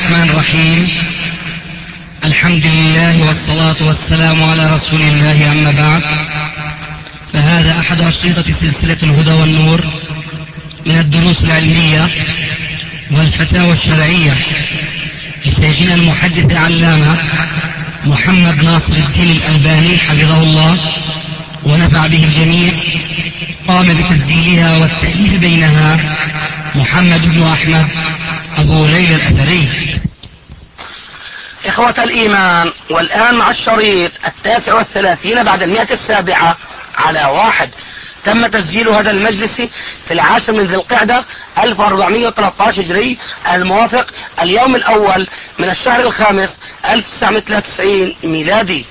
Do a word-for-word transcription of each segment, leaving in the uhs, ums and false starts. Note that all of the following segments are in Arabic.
الرحمن الرحيم. الحمد لله والصلاة والسلام على رسول الله، أما بعد، فهذا أحد أشرطة سلسلة الهدى والنور من الدروس العلمية والفتاوى الشرعية لشيخنا المحدث العلامة محمد ناصر الدين الألباني حفظه الله ونفع به الجميع. قام بتسجيلها والتأليف بينها محمد بن أحمد أبو ليلى الأثري. إخوة الإيمان، والآن مع الشريط التاسع والثلاثين بعد المئة السابعة على واحد. تم تسجيل هذا المجلس في العاشر من ذي القعدة ألف وأربعمائة وثلاثة عشر هجري، الموافق اليوم الأول من الشهر الخامس ألف وتسعمائة وثلاثة وتسعين ميلادي.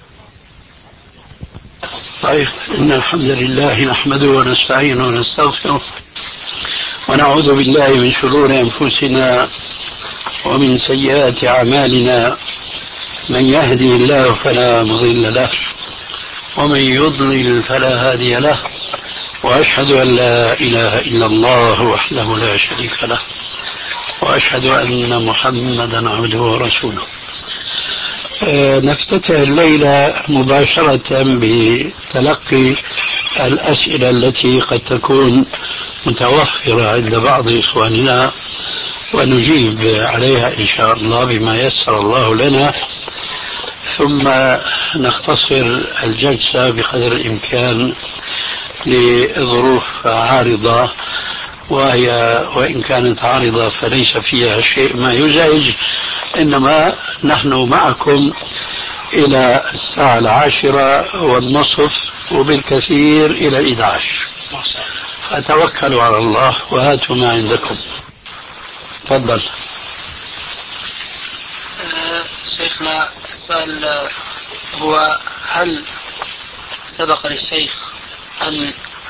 طيب، إن الحمد لله نحمده ونستعينه ونستغفره ونعوذ بالله من شرور أنفسنا ومن سيئات أعمالنا. من يهدي الله فلا مضل له ومن يضلل فلا هادي له، وأشهد أن لا إله إلا الله وحده لا شريك له، وأشهد أن محمدا عبده ورسوله. أه نفتتح الليلة مباشرة بتلقي الأسئلة التي قد تكون متوفرة عند بعض إخواننا، ونجيب عليها إن شاء الله بما يسر الله لنا، ثم نختصر الجلسة بقدر الإمكان لظروف عارضة، وهي وإن كانت عارضة فليس فيها شيء ما يزعج، إنما نحن معكم إلى الساعة العاشرة والنصف وبالكثير إلى الإحدى عشر، فتوكلوا على الله وهاتوا ما عندكم. تفضل. شيخنا، السؤال هو: هل سبق للشيخ أن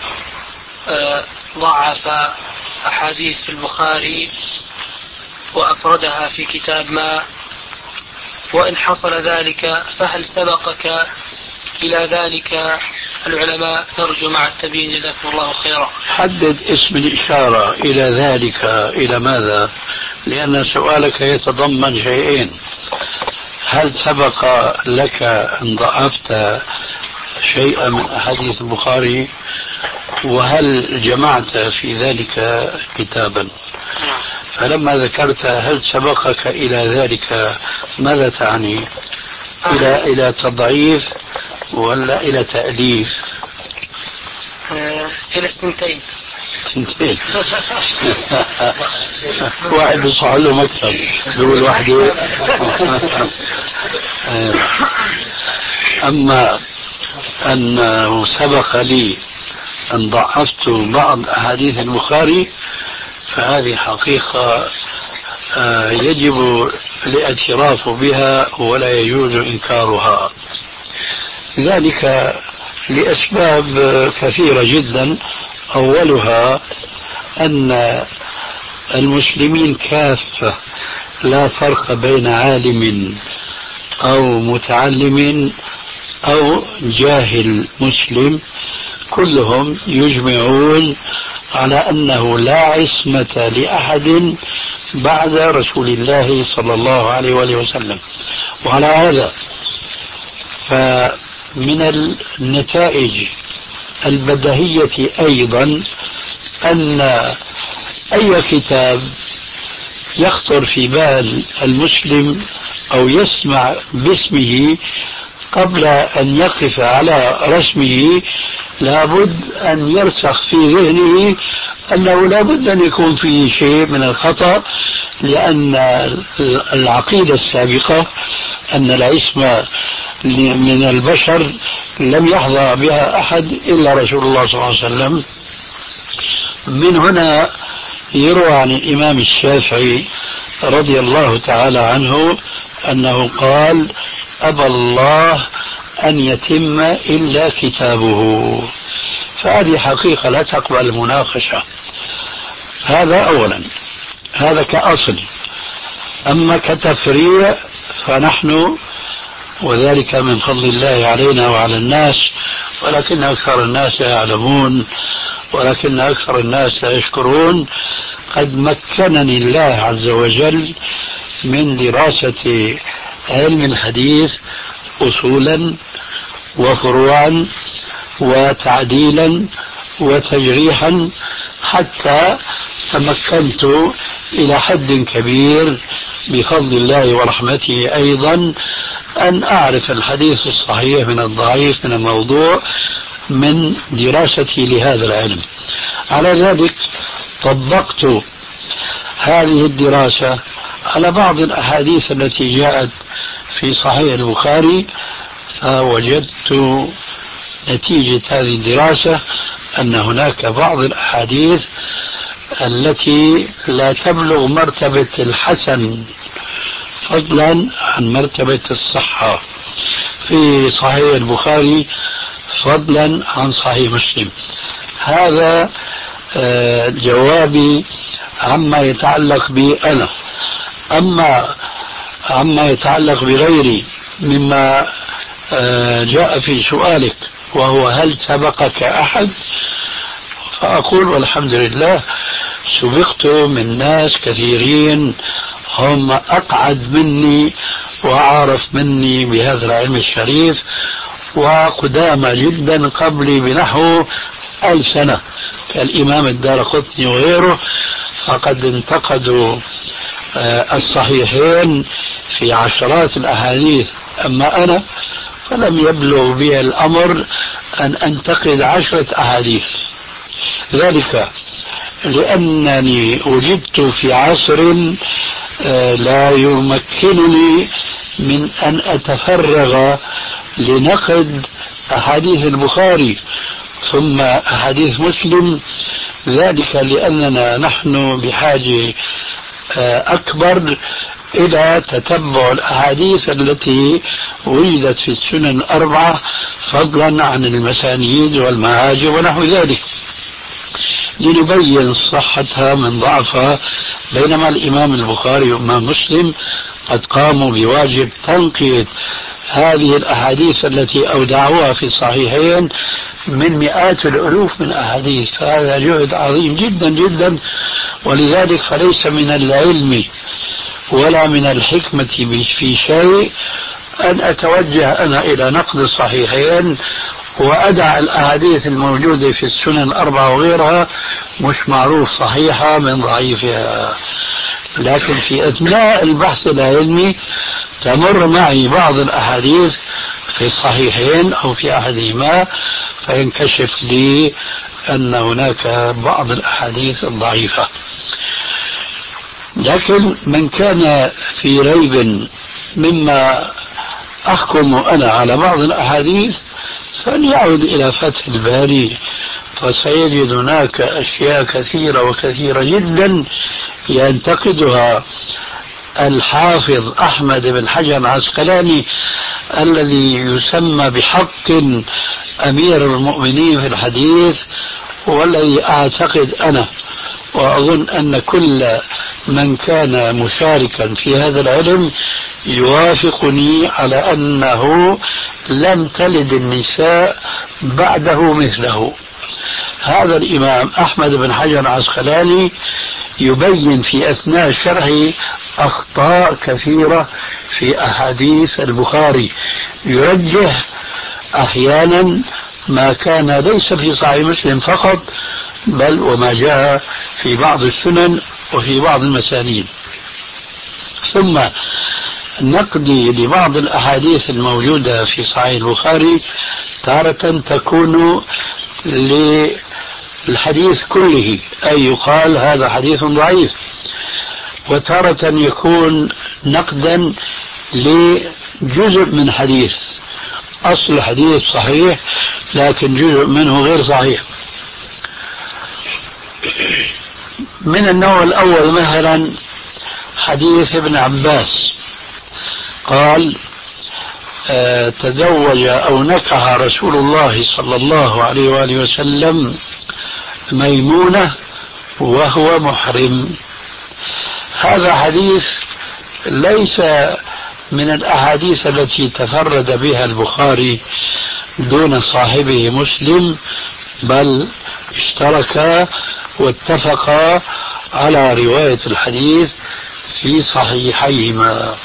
ضعف أحاديث في البخاري وأفردها في كتاب ما؟ وإن حصل ذلك فهل سبقك إلى ذلك العلماء؟ نرجو مع التبيين، جزاكم الله خيرا. حدد اسم الإشارة إلى ذلك، إلى ماذا؟ لأن سؤالك يتضمن شيئين: هل سبق لك أن ضعفت شيئا من أحاديث البخاري؟ وهل جمعت في ذلك كتابا؟ فلما ذكرت هل سبقك إلى ذلك، ماذا تعني؟ إلى إلى تضعيف ولا إلى تأليف؟ آه، إلى السنتين. سنتين. واحد بيصح له مكتب دول وحده. أما أنه سبق لي أن ضعفت بعض أحاديث البخاري فهذه حقيقة يجب الاعتراف بها ولا يجوز إنكارها، ذلك لأسباب كثيرة جدا. أولها أن المسلمين كافة لا فرق بين عالم أو متعلم أو جاهل مسلم، كلهم يجمعون على أنه لا عصمة لأحد بعد رسول الله صلى الله عليه وآله وسلم. وعلى هذا فمن النتائج البديهية أيضا أن أي كتاب يخطر في بال المسلم أو يسمع باسمه قبل أن يقف على رسمه لابد أن يرسخ في ذهنه أنه لابد أن يكون فيه شيء من الخطأ، لأن العقيدة السابقة أن العصمة من البشر لم يحظى بها أحد إلا رسول الله صلى الله عليه وسلم. من هنا يروى عن الإمام الشافعي رضي الله تعالى عنه أنه قال: أبى الله أن يتم إلا كتابه. فهذه حقيقة لا تقبل المناقشة. هذا أولا، هذا كأصل. أما كتفريع فنحن، وذلك من فضل الله علينا وعلى الناس، ولكن أكثر الناس لا يعلمون، ولكن أكثر الناس لا يشكرون. قد مكنني الله عز وجل من دراسة علم الحديث أصولا وفروعا وتعديلا وتجريحا، حتى تمكنت إلى حد كبير بفضل الله ورحمته أيضا أن أعرف الحديث الصحيح من الضعيف من الموضوع من دراستي لهذا العلم. على ذلك طبقت هذه الدراسة على بعض الأحاديث التي جاءت في صحيح البخاري، فوجدت نتيجة هذه الدراسة أن هناك بعض الأحاديث التي لا تبلغ مرتبة الحسن فضلا عن مرتبة الصحة في صحيح البخاري فضلا عن صحيح مسلم. هذا جوابي عما يتعلق بي أنا. أما عما يتعلق بغيري مما جاء في سؤالك، وهو هل سبقك أحد، فأقول والحمد لله سبقت من ناس كثيرين هم أقعد مني وأعرف مني بهذا العلم الشريف، وقدامى جدا قبلي بنحو ألف سنة كالإمام الدارقطني وغيره، فقد انتقدوا الصحيحين في عشرات الأحاديث. أما أنا فلم يبلغ بي الأمر أن أنتقد عشرة أحاديث، ذلك لأنني وجدت في عصر لا يمكنني من أن أتفرغ لنقد أحاديث البخاري ثم أحاديث مسلم، ذلك لأننا نحن بحاجة أكبر إلى تتبع الأحاديث التي وجدت في السنن الأربعة فضلا عن المسانيد والمعاجم ونحو ذلك، لنبين صحتها من ضعفها. بينما الإمام البخاري والإمام مسلم قد قاموا بواجب تنقية هذه الأحاديث التي أودعوها في الصحيحين من مئات الألوف من أحاديث، هذا جهد عظيم جدا جدا. ولذلك فليس من العلم ولا من الحكمة في شيء أن أتوجه أنا إلى نقد الصحيحين وأدع الأحاديث الموجودة في السنن الأربعة وغيرها مش معروف صحيحة من ضعيفها. لكن في أثناء البحث العلمي تمر معي بعض الأحاديث في الصحيحين أو في أحدهما، فينكشف لي أن هناك بعض الأحاديث الضعيفة. لكن من كان في ريب مما أحكم أنا على بعض الأحاديث فليعود إلى فتح الباري، فسيجد هناك أشياء كثيرة وكثيرة جدا ينتقدها الحافظ أحمد بن حجر العسقلاني الذي يسمى بحق أمير المؤمنين في الحديث، والذي أعتقد أنا وأظن أن كل من كان مشاركا في هذا العلم يوافقني على أنه لم تلد النساء بعده مثله. هذا الإمام أحمد بن حجر العسقلاني يبين في أثناء شرحه أخطاء كثيرة في أحاديث البخاري، يرجح أحيانا ما كان ليس في صحيح مسلم فقط بل وما جاء في بعض السنن وفي بعض المسانيد. ثم نقدي لبعض الأحاديث الموجودة في صحيح البخاري تارة تكون للحديث كله، أي يقال هذا حديث ضعيف، وتارة يكون نقدا لجزء من حديث، أصل الحديث صحيح لكن جزء منه غير صحيح. من النوع الأول مثلا حديث ابن عباس قال آه تزوج أو نكح رسول الله صلى الله عليه وآله وسلم ميمونة وهو محرم. هذا حديث ليس من الأحاديث التي تفرد بها البخاري دون صاحبه مسلم، بل اشتركا واتفقا على رواية الحديث في صحيحيهما.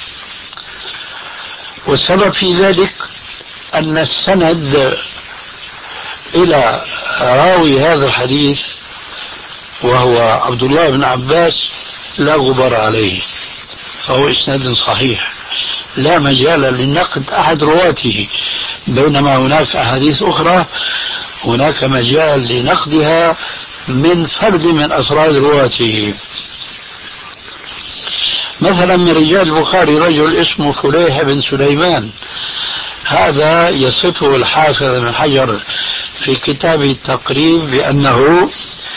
والسبب في ذلك أن السند إلى راوي هذا الحديث وهو عبد الله بن عباس لا غبار عليه، فهو إسناد صحيح لا مجال لنقد أحد رواته، بينما هناك أحاديث أخرى هناك مجال لنقدها من فرد من أفراد رواته. مثلا من رجال البخاري رجل اسمه فليح بن سليمان، هذا يصفه الحافظ بن حجر في كتابه التقريب بأنه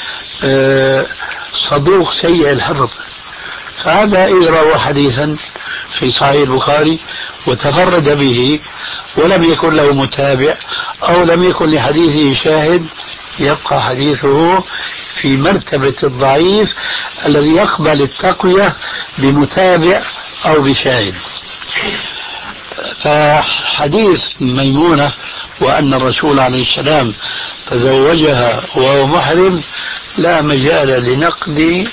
صدوق سيء الحفظ، فهذا إذا روى حديثا في صحيح البخاري وتفرد به ولم يكن له متابع أو لم يكن لحديثه شاهد يبقى حديثه في مرتبة الضعيف الذي يقبل التقوية بمتابع أو بشاهد. فحديث ميمونة وأن الرسول عليه السلام تزوجها وهو محرم لا مجال لنقد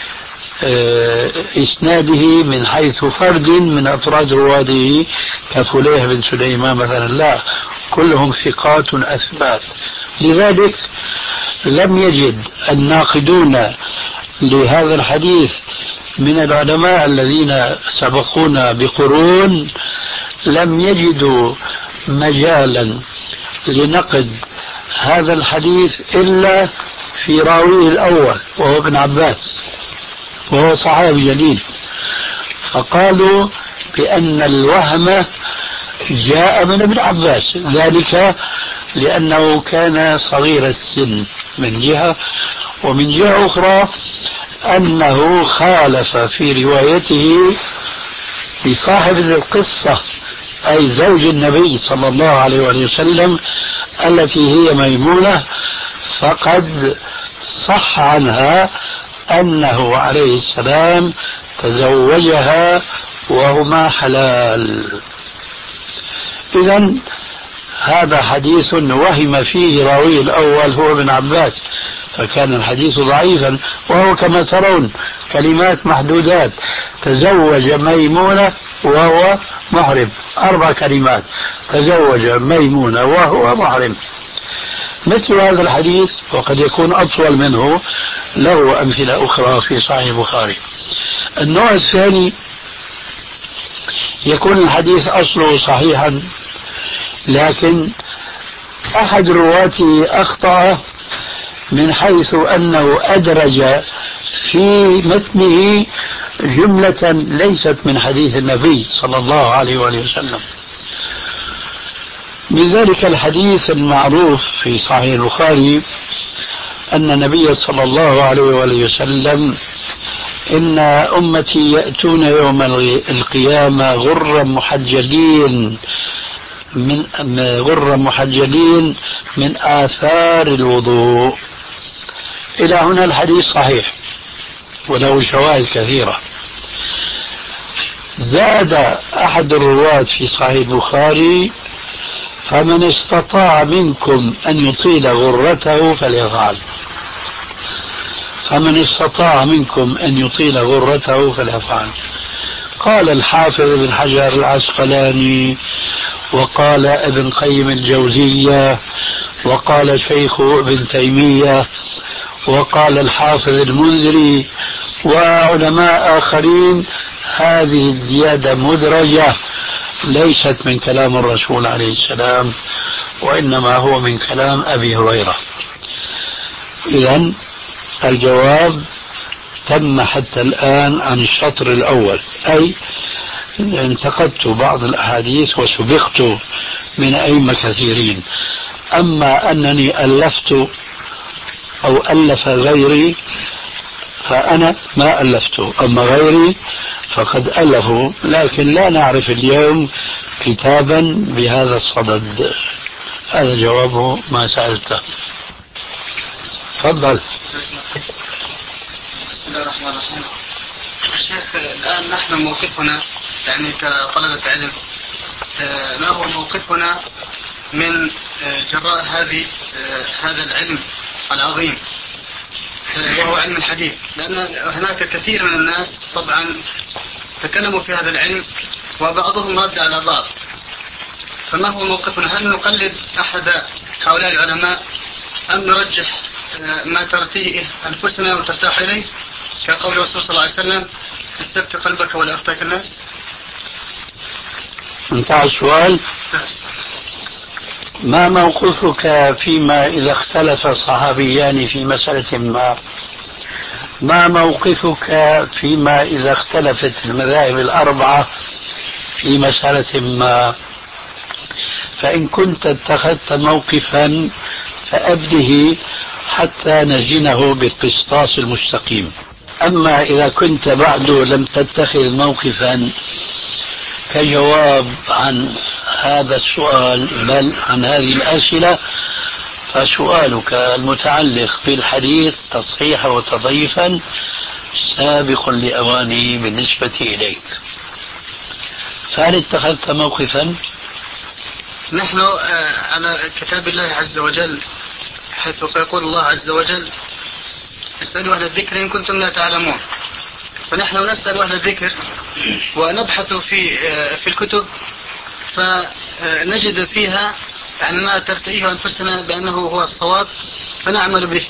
إسناده من حيث فرد من أفراد رواده كفليح بن سليمان مثلا، لا، كلهم ثقات أثبات. لذلك لم يجد الناقدون لهذا الحديث من العلماء الذين سبقونا بقرون لم يجدوا مجالا لنقد هذا الحديث إلا في راويه الأول وهو ابن عباس وهو صحابي جليل، فقالوا بأن الوهم جاء من ابن عباس، ذلك لأنه كان صغير السن من جهة، ومن جهة أخرى أنه خالف في روايته لصاحب القصة أي زوج النبي صلى الله عليه وسلم التي هي ميمونة، فقد صح عنها أنه عليه السلام تزوجها وهما حلال. إذن هذا حديث وهم فيه راوي الأول هو ابن عباس، فكان الحديث ضعيفا، وهو كما ترون كلمات محدودات: تزوج ميمونة وهو محرم، أربع كلمات: تزوج ميمونة وهو محرم. مثل هذا الحديث وقد يكون أطول منه له أمثلة أخرى في صحيح البخاري. النوع الثاني يكون الحديث أصله صحيحا لكن أحد رواته أخطأ من حيث أنه أدرج في متنه جملة ليست من حديث النبي صلى الله عليه وسلم. من ذلك الحديث المعروف في صحيح البخاري أن النبي صلى الله عليه وسلم: إن أمتي يأتون يوم القيامة غرا محجلين من غرا محجلين من آثار الوضوء. إلى هنا الحديث صحيح وله شواهد كثيرة. زاد أحد الرواة في صحيح البخاري: فمن استطاع منكم أن يطيل غرته فليفعل. فمن استطاع منكم أن يطيل غرته فليفعل. قال الحافظ ابن حجر العسقلاني وقال ابن قيم الجوزية وقال شيخ ابن تيمية وقال الحافظ المنذري وعلماء آخرين: هذه الزيادة مدرجة ليست من كلام الرسول عليه السلام، وإنما هو من كلام أبي هريرة. إذن الجواب تم حتى الآن عن الشطر الأول، أي انتقدت بعض الأحاديث وسبقت من أئمة كثيرين. أما أنني ألفت أو ألف غيري فأنا ما ألفته، أما غيري فقد ألفوا، لكن لا نعرف اليوم كتابا بهذا الصدد. هذا جواب ما سألته. تفضل. بسم الله الرحمن الرحيم. الشيخ، الآن نحن موقفنا يعني كطلبة علم، ما هو موقفنا من جراء هذه هذا العلم العظيم وهو علم الحديث، لأن هناك كثير من الناس طبعا تكلموا في هذا العلم وبعضهم رد على بعض، فما هو موقفنا؟ هل نقلد أحد هؤلاء العلماء أم نرجح ما ترتيه أنفسنا وترتاح إليه كقول الرسول صلى الله عليه وسلم استفت قلبك ولا أفتاك الناس؟ انتهى السؤال. بس. ما موقفك فيما إذا اختلف صحابيان في مسألة ما؟ ما موقفك فيما إذا اختلفت المذاهب الأربعة في مسألة ما؟ فإن كنت اتخذت موقفا فأبده حتى نزنه بالقسطاس المستقيم. أما إذا كنت بعد لم تتخذ موقفا كجواب عن هذا السؤال بل عن هذه الأسئلة، فسؤالك المتعلق بالحديث تصحيحا وتضعيفا سابق لأوانه بالنسبة إليك. فهل اتخذت موقفا؟ نحن على كتاب الله عز وجل، حيث يقول الله عز وجل اسألوا أهل الذكر إن كنتم لا تعلمون، فنحن نسأل أهل الذكر ونبحث في في الكتب فنجد فيها يعني ما ترتئيه أنفسنا بأنه هو الصواب فنعمل به.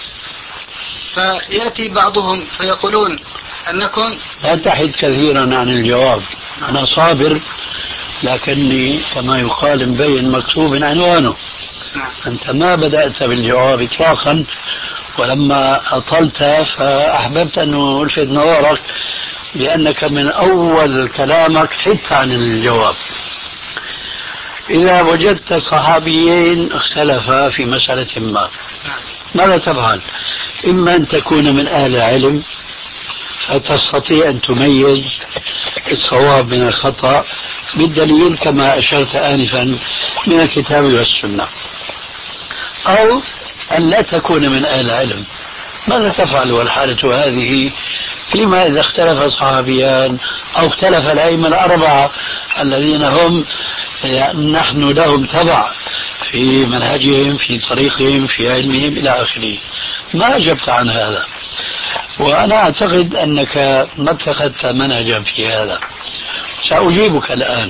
فيأتي بعضهم فيقولون أنكم لا تحد كثيرا عن الجواب. أنا صابر لكني كما يقال مبين مكتوب عنوانه. أنت ما بدأت بالجواب إطلاقا، ولما أطلت فأحببت أن ألفت نظرك بأنك من أول كلامك حدت عن الجواب. إذا وجدت صحابيين اختلفا في مسألة ما ماذا تفعل؟ إما أن تكون من أهل العلم فتستطيع أن تميز الصواب من الخطأ بالدليل كما أشرت آنفا من الكتاب والسنة، أو أن لا تكون من أهل العلم. ماذا تفعل والحالة هذه فيما إذا اختلف صحابيان أو اختلف الأئمة الأربعة الذين هم نحن لهم تبع في منهجهم في طريقهم في علمهم إلى آخره؟ ما أجبت عن هذا، وأنا أعتقد أنك ما اتخذت منهجا في هذا. سأجيبك الآن.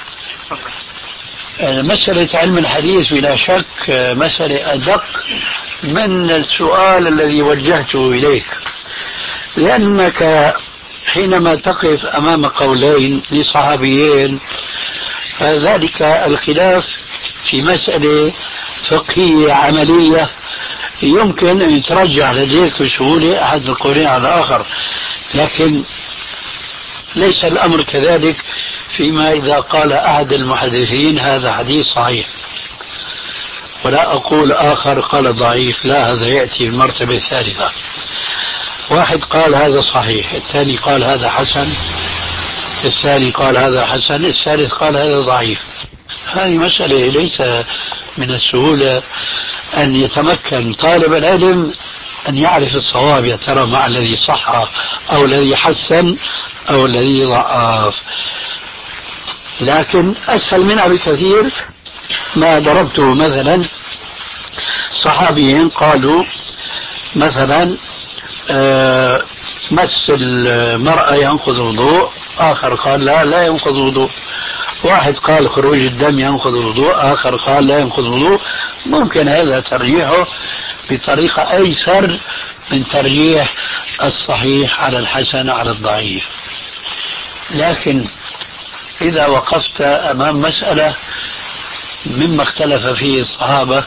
مسألة علم الحديث بلا شك مسألة أدق من السؤال الذي وجهته إليك، لأنك حينما تقف أمام قولين لصحابيين فذلك الخلاف في مسألة فقهية عملية يمكن أن يترجع لديك بسهولة أحد القولين على الآخر، لكن ليس الأمر كذلك فيما إذا قال أحد المحدثين هذا حديث صحيح ولا أقول آخر قال ضعيف، لا، هذا يأتي المرتبة الثالثة. واحد قال هذا صحيح، الثاني قال هذا حسن، الثاني قال هذا حسن، الثالث قال هذا ضعيف. هذه مسألة ليس من السهولة أن يتمكن طالب العلم أن يعرف الصواب، يا ترى مع الذي صح أو الذي حسن أو الذي ضعف. لكن أسهل منها بكثير ما ضربته مثلا صحابيين قالوا مثلا آه مس المرأة ينقض وضوء، آخر قال لا لا ينقض وضوء، واحد قال خروج الدم ينقض وضوء، آخر قال لا ينقض وضوء. ممكن هذا ترجيحه بطريقة أيسر من ترجيح الصحيح على الحسن على الضعيف. لكن إذا وقفت أمام مسألة مما اختلف فيه الصحابة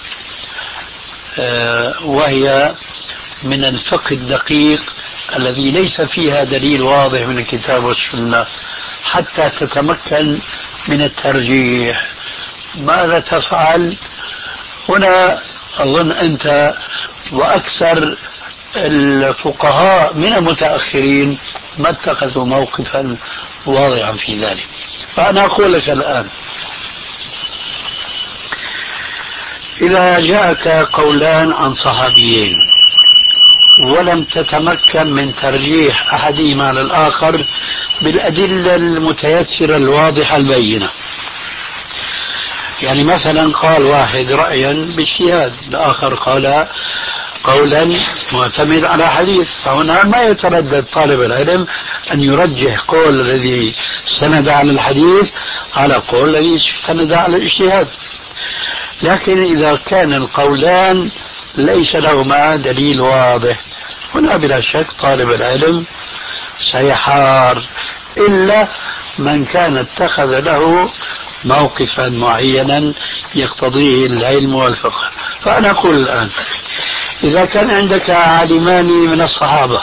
وهي من الفقه الدقيق الذي ليس فيها دليل واضح من الكتاب والسنة حتى تتمكن من الترجيح، ماذا تفعل؟ هنا أظن أنت وأكثر الفقهاء من المتأخرين ما اتخذوا موقفا واضحا في ذلك. فأنا أقول لك الآن إذا جاءك قولان عن صحابيين ولم تتمكن من ترجيح أحدهما على الآخر بالأدلة المتيسرة الواضحة البينة، يعني مثلا قال واحد رأيا باجتهاد، الآخر قال قولا معتمد على حديث. فهنا ما يتردد طالب العلم أن يرجح قول الذي استند على الحديث على قول الذي استند على الاجتهاد. لكن إذا كان القولان ليس لهما دليل واضح، هنا بلا شك طالب العلم سيحار، إلا من كان اتخذ له موقفا معينا يقتضيه العلم والفقه. فأنا أقول الآن إذا كان عندك عالمان من الصحابة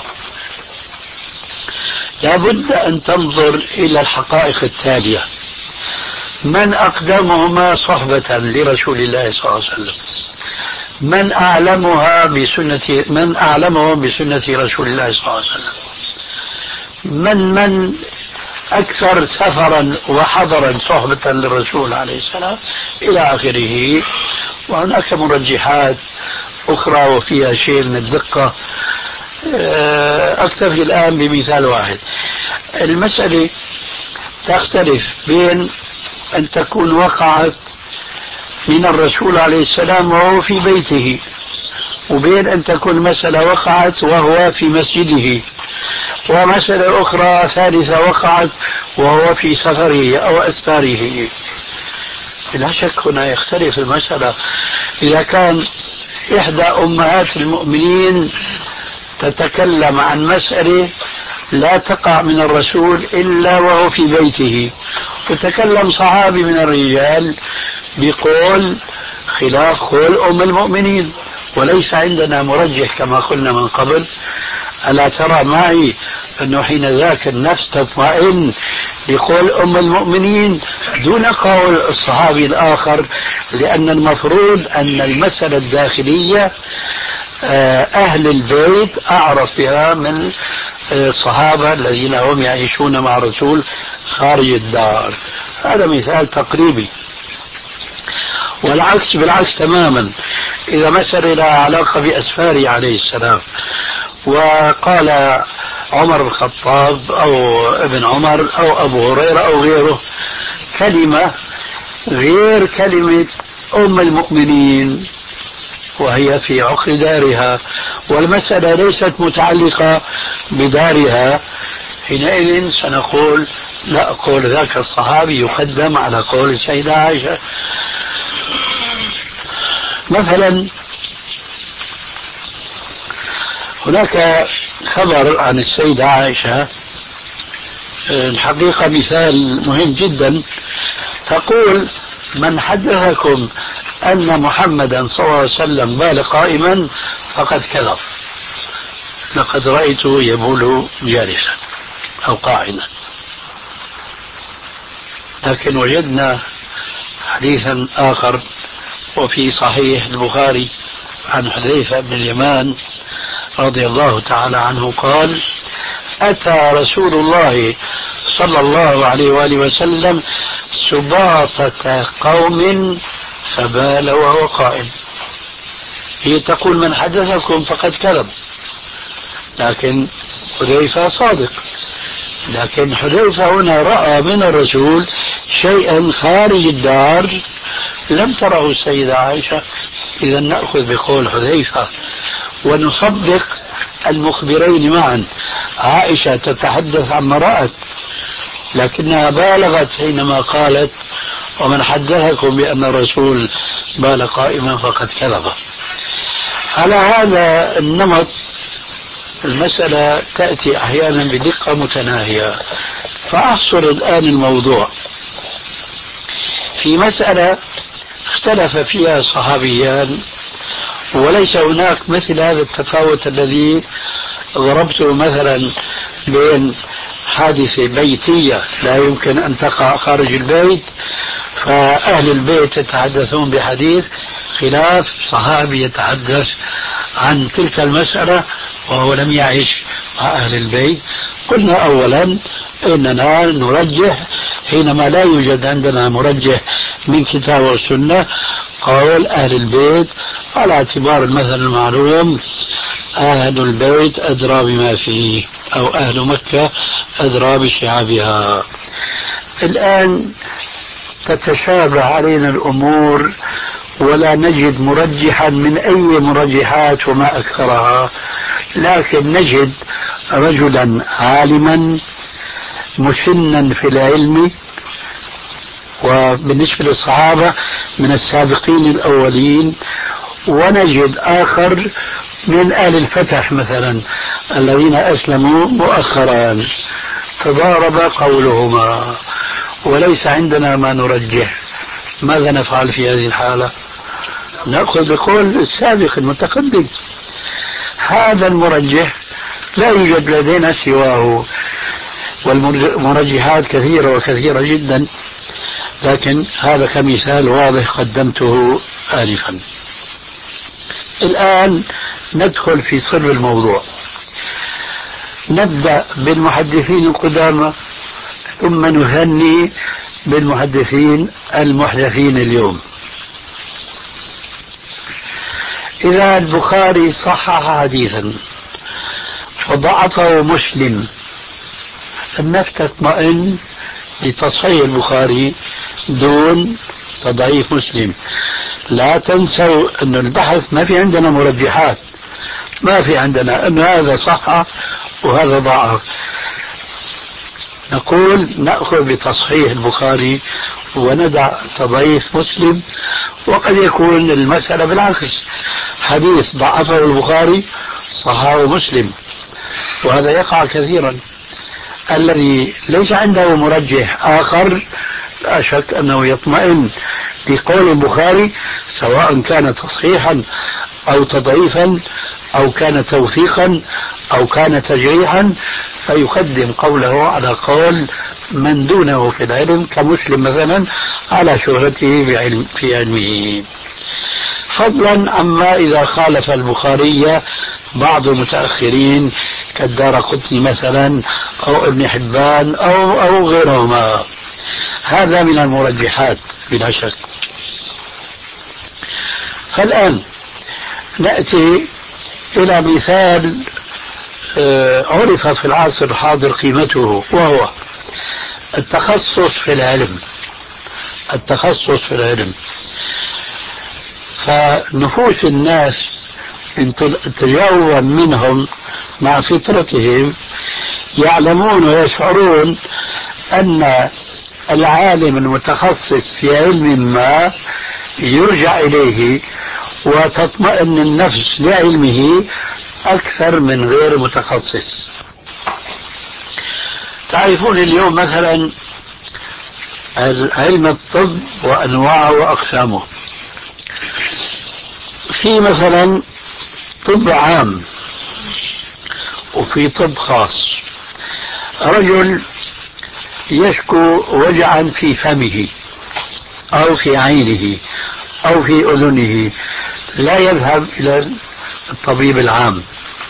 لابد أن تنظر إلى الحقائق التالية: من أقدمهما صحبة لرسول الله صلى الله عليه وسلم، من أعلمها بسنة من أعلمهم بسنة رسول الله صلى الله عليه وسلم، من من أكثر سفرا وحضرا صحبة للرسول عليه السلام، إلى آخره. وهناك مرجحات أخرى وفيها شيء من الدقة. أكتفي الآن بمثال واحد. المسألة تختلف بين أن تكون وقعت من الرسول عليه السلام وهو في بيته، وبين أن تكون مسألة وقعت وهو في مسجده، ومسألة أخرى ثالثة وقعت وهو في سفره أو أسفاره. لا شك هنا يختلف المسألة. إذا كان إحدى أمهات المؤمنين تتكلم عن مسألة لا تقع من الرسول إلا وهو في بيته، وتكلم صحابي من الرجال بقول خلاف قول أم المؤمنين، وليس عندنا مرجح كما قلنا من قبل، ألا ترى معي أنه حين ذاك النفس تطمئن لقول أم المؤمنين دون قول الصحابي الآخر، لأن المفروض أن المسألة الداخلية أهل البيت أعرف بها من الصحابة الذين هم يعيشون مع الرسول خارج الدار. هذا مثال تقريبي. والعكس بالعكس تماما. إذا مسألة لها علاقة بأسفاره عليه السلام، وقال عمر بن الخطاب أو ابن عمر أو أبو هريرة أو غيره كلمة غير كلمة أم المؤمنين وهي في عقر دارها، والمسألة ليست متعلقة بدارها، حينئذ سنقول لا، قول ذاك الصحابي يقدم على قول السيدة عائشة. مثلا هناك خبر عن السيدة عائشة، الحقيقة مثال مهم جدا. تقول: من حدثكم أن محمدا صلى الله عليه وسلم بال قائما فقد كذب، لقد رأيته يبول جالسا أو قاعدا. لكن وجدنا حديثا آخر وفي صحيح البخاري عن حذيفة بن اليمان رضي الله تعالى عنه قال: أتى رسول الله صلى الله عليه وآله وسلم سباطة قوم فبال وهو قائم. هي تقول من حدثكم فقد كذب، لكن حذيفة صادق. لكن حذيفة هنا رأى من الرسول شيئا خارج الدار لم تره السيدة عائشة. إذا نأخذ بقول حذيفة ونصدق المخبرين معا. عائشة تتحدث عما رأت، لكنها بالغت حينما قالت: ومن حدثكم بأن الرسول بال قائما فقد كذب. على هذا النمط المسألة تأتي أحيانا بدقة متناهية. فأحصر الآن الموضوع في مسألة اختلف فيها صحابيان، وليس هناك مثل هذا التفاوت الذي ضربته مثلا بين حادثة بيتية لا يمكن أن تقع خارج البيت، فأهل البيت يتحدثون بحديث، خلاف صحابي يتحدث عن تلك المسألة وهو لم يعيش مع أهل البيت. قلنا أولا إننا نرجح حينما لا يوجد عندنا مرجح من كتاب والسنة قول أهل البيت، على اعتبار المثل المعلوم: أهل البيت أدرى بما فيه، أو أهل مكة أدرى بشعابها. الآن تتشابه علينا الأمور ولا نجد مرجحا من أي مرجحات وما أكثرها، لكن نجد رجلا عالما مسنا في العلم، وبالنسبة للصحابة من السابقين الأولين، ونجد آخر من آل الفتح مثلا الذين أسلموا مؤخرا، تضارب قولهما وليس عندنا ما نرجح. ماذا نفعل في هذه الحالة؟ نأخذ بقول السابق المتقدم. هذا المرجح لا يوجد لدينا سواه، والمرجحات كثيرة وكثيرة جدا، لكن هذا كمثال واضح قدمته آنفا. الآن ندخل في صلب الموضوع. نبدأ بالمحدثين القدامى ثم نهني بالمحدثين المحدثين اليوم. إذا البخاري صحح حديثا وضعفه مسلم، النفس تطمئن لتصحيح البخاري دون تضعيف مسلم. لا تنسوا أن البحث ما في عندنا مرجحات، ما في عندنا أن هذا صح وهذا ضعف. نقول نأخذ بتصحيح البخاري وندع تضعيف مسلم. وقد يكون المسألة بالعكس، حديث ضعفه البخاري صححه مسلم، وهذا يقع كثيرا. الذي ليس عنده مرجح آخر لا شك أنه يطمئن لقول البخاري، سواء كان تصحيحا أو تضعيفا أو كان توثيقا أو كان تجريحا، فيقدم قوله على قول من دونه في العلم كمسلم مثلا على شهرته بعلم في علمه، فضلا عما إذا خالف البخاري بعض المتأخرين كالدارقطني مثلا أو ابن حبان أو, أو غيرهما. هذا من المرجحات بلا شك. فالآن نأتي إلى مثال عرف في العصر الحاضر قيمته، وهو التخصص في العلم. التخصص في العلم، فنفوس الناس تجاوبا منهم مع فطرتهم يعلمون ويشعرون أن العالم المتخصص في علم ما يرجع إليه وتطمئن النفس لعلمه أكثر من غير متخصص. تعرفون اليوم مثلا علم الطب وأنواعه وأقسامه. في مثلا طب عام وفي طب خاص. رجل يشكو وجعا في فمه أو في عينه أو في أذنه، لا يذهب إلى الطبيب العام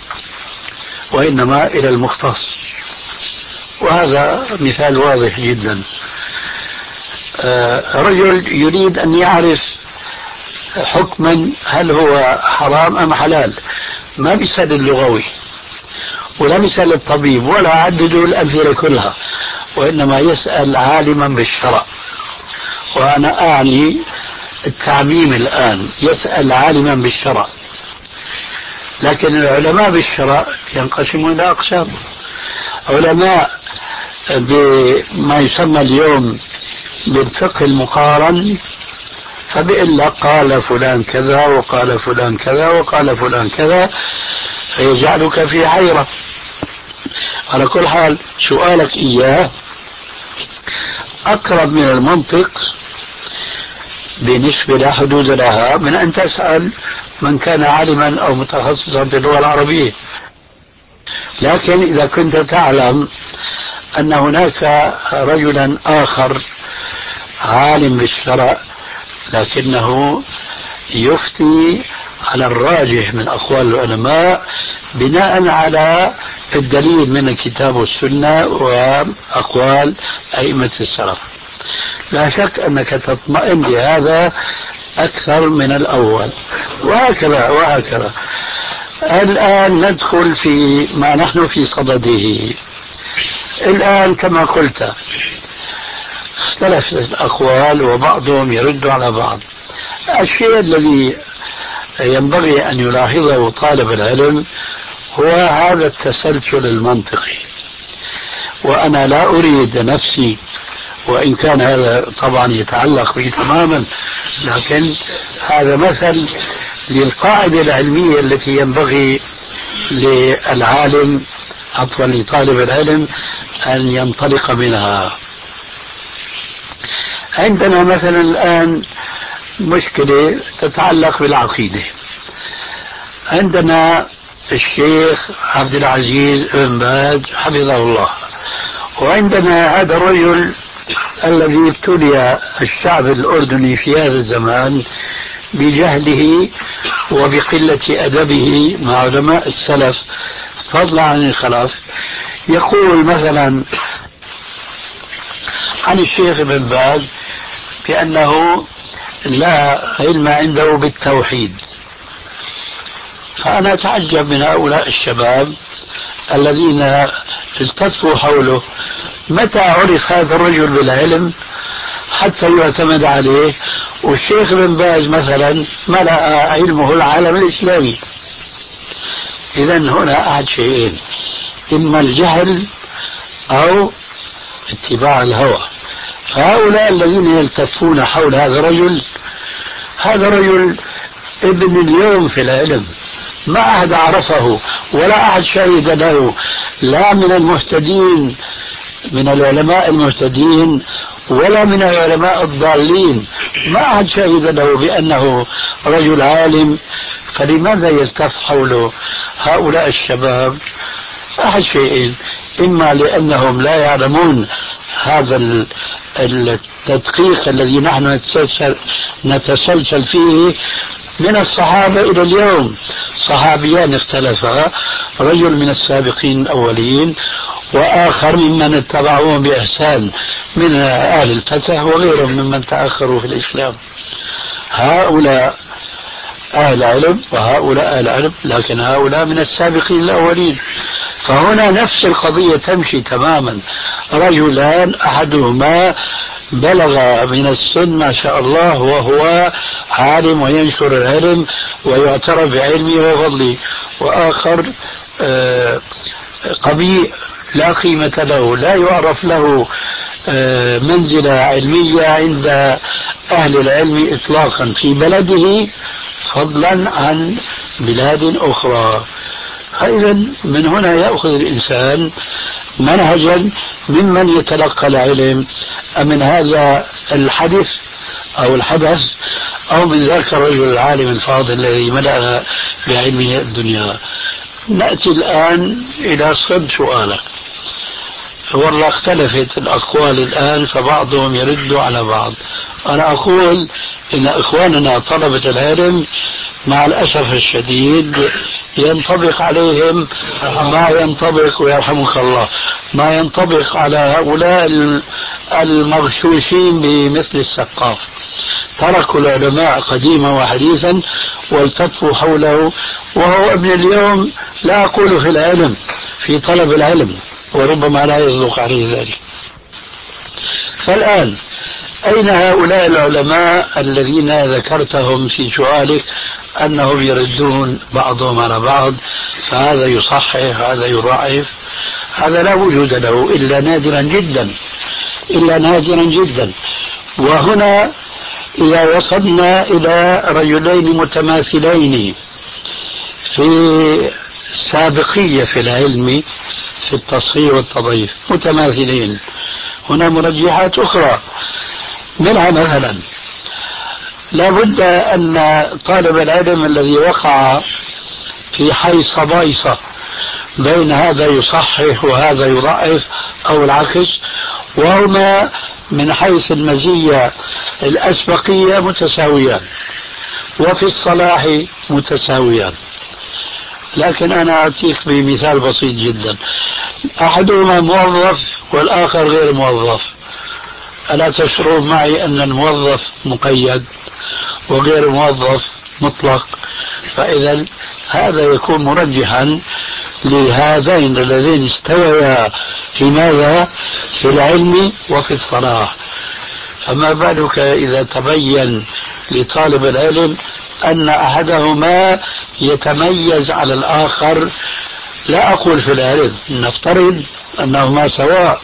وإنما إلى المختص، وهذا مثال واضح جدا. رجل يريد أن يعرف حكما هل هو حرام أم حلال، ما بيسأل اللغوي ولا بيسأل الطبيب ولا عددوا الأمثلة كلها، وإنما يسأل عالما بالشرع. وأنا أعني التعميم الآن، يسأل عالما بالشرع. لكن العلماء بالشرع ينقسمون إلى أقسام. علماء بما يسمى اليوم بالفقه المقارن، فبيقول لك قال فلان كذا وقال فلان كذا وقال فلان كذا، فيجعلك في حيرة. على كل حال سؤالك إياه أقرب من المنطق بنسبة لا حدود لها من أن تسأل من كان عالما أو متخصصا في اللغة العربية. لكن إذا كنت تعلم أن هناك رجلا آخر عالم بالشرع لكنه يفتي على الراجح من أقوال العلماء بناء على الدليل من الكتاب والسنة وأقوال أئمة السلف، لا شك أنك تطمئن لهذا أكثر من الأول، وهكذا وهكذا. الآن ندخل في ما نحن في صدده. الآن كما قلت اختلفت الأقوال وبعضهم يرد على بعض. الشيء الذي ينبغي أن يلاحظه طالب العلم هو هذا التسلسل المنطقي. وأنا لا أريد نفسي، وإن كان هذا طبعا يتعلق به تماما، لكن هذا مثل للقاعدة العلمية التي ينبغي للعالم عفوا لطالب العلم أن ينطلق منها. عندنا مثلا الآن مشكلة تتعلق بالعقيدة. عندنا الشيخ عبد العزيز بن باز حفظه الله، وعندنا هذا الرجل الذي ابتلي الشعب الأردني في هذا الزمان بجهله وبقلة أدبه مع علماء السلف فضلا عن الخلف. يقول مثلا عن الشيخ ابن باز بأنه لا علم عنده بالتوحيد. فأنا أتعجب من هؤلاء الشباب الذين التفوا حوله، متى عرف هذا الرجل بالعلم حتى يعتمد عليه؟ والشيخ ابن باز مثلا ملأ علمه العالم الإسلامي. إذن هنا أحد شيئين، إما الجهل أو اتباع الهوى. فهؤلاء الذين يلتفون حول هذا الرجل، هذا الرجل ابن اليوم في العلم، ما أحد عرفه ولا أحد شهد له، لا من المهتدين من العلماء المهتدين ولا من العلماء الضالين، ما أحد شهد له بأنه رجل عالم. فلماذا يلتف حوله هؤلاء الشباب؟ أحد شيئين، إما لأنهم لا يعلمون هذا التدقيق الذي نحن نتسلسل, نتسلسل فيه من الصحابة إلى اليوم. صحابيان اختلفا، رجل من السابقين الأولين وآخر ممن اتبعوهم بإحسان من أهل الفتح وغيرهم ممن تأخروا في الإسلام. هؤلاء أهل علم وهؤلاء أهل علم، لكن هؤلاء من السابقين الأولين. فهنا نفس القضية تمشي تماما. رجلان أحدهما بلغ من السن ما شاء الله وهو عالم وينشر العلم ويعترف بعلمه وفضله، وآخر قبيح لا قيمة له، لا يعرف له منزلة علمية عند أهل العلم إطلاقا في بلده فضلا عن بلاد أخرى. فإذا من هنا يأخذ الإنسان منهجا ممن يتلقى العلم، من هذا الحدث أو الحدث أو من ذاك الرجل العالم الفاضل الذي ملأ بعلمه الدنيا. نأتي الآن إلى صلب سؤالك. والله اختلفت الأقوال الآن، فبعضهم يرد على بعض. أنا أقول إن إخواننا طلبة العلم مع الأسف الشديد ينطبق عليهم ما ينطبق، ويرحمك الله، ما ينطبق على هؤلاء المغشوشين بمثل السقاف. تركوا العلماء قديما وحديثا والتفوا حوله، وهو ابن اليوم، لا أقول في العلم، في طلب العلم، وربما لا يصدق عليه ذلك. فالآن أين هؤلاء العلماء الذين ذكرتهم في سؤالك أنهم يردون بعضهم على بعض، فهذا يصحح هذا يضعف؟ هذا لا وجود له إلا نادرا جدا، إلا نادرا جدا. وهنا إذا وصلنا إلى رجلين متماثلين في سابقية في العلم في التصحيح والتضعيف، متماثلين، هنا مرجحات أخرى. منها مثلا لا بد أن طالب العلم الذي وقع في حيص بيصة بين هذا يصحح وهذا يضعف أو العكس، وهما من حيث المزية الأسبقية متساويان وفي الصلاح متساويان. لكن أنا أعطيك بمثال بسيط جدا، أحدهما موظف والآخر غير موظف. ألا تشعرون معي أن الموظف مقيد وغير موظف مطلق؟ فإذا هذا يكون مرجحا لهذين اللذين استويا في ماذا؟ في العلم وفي الصلاح. فما بالك إذا تبين لطالب العلم أن أحدهما يتميز على الآخر، لا أقول في العلم، نفترض أنهما سواء،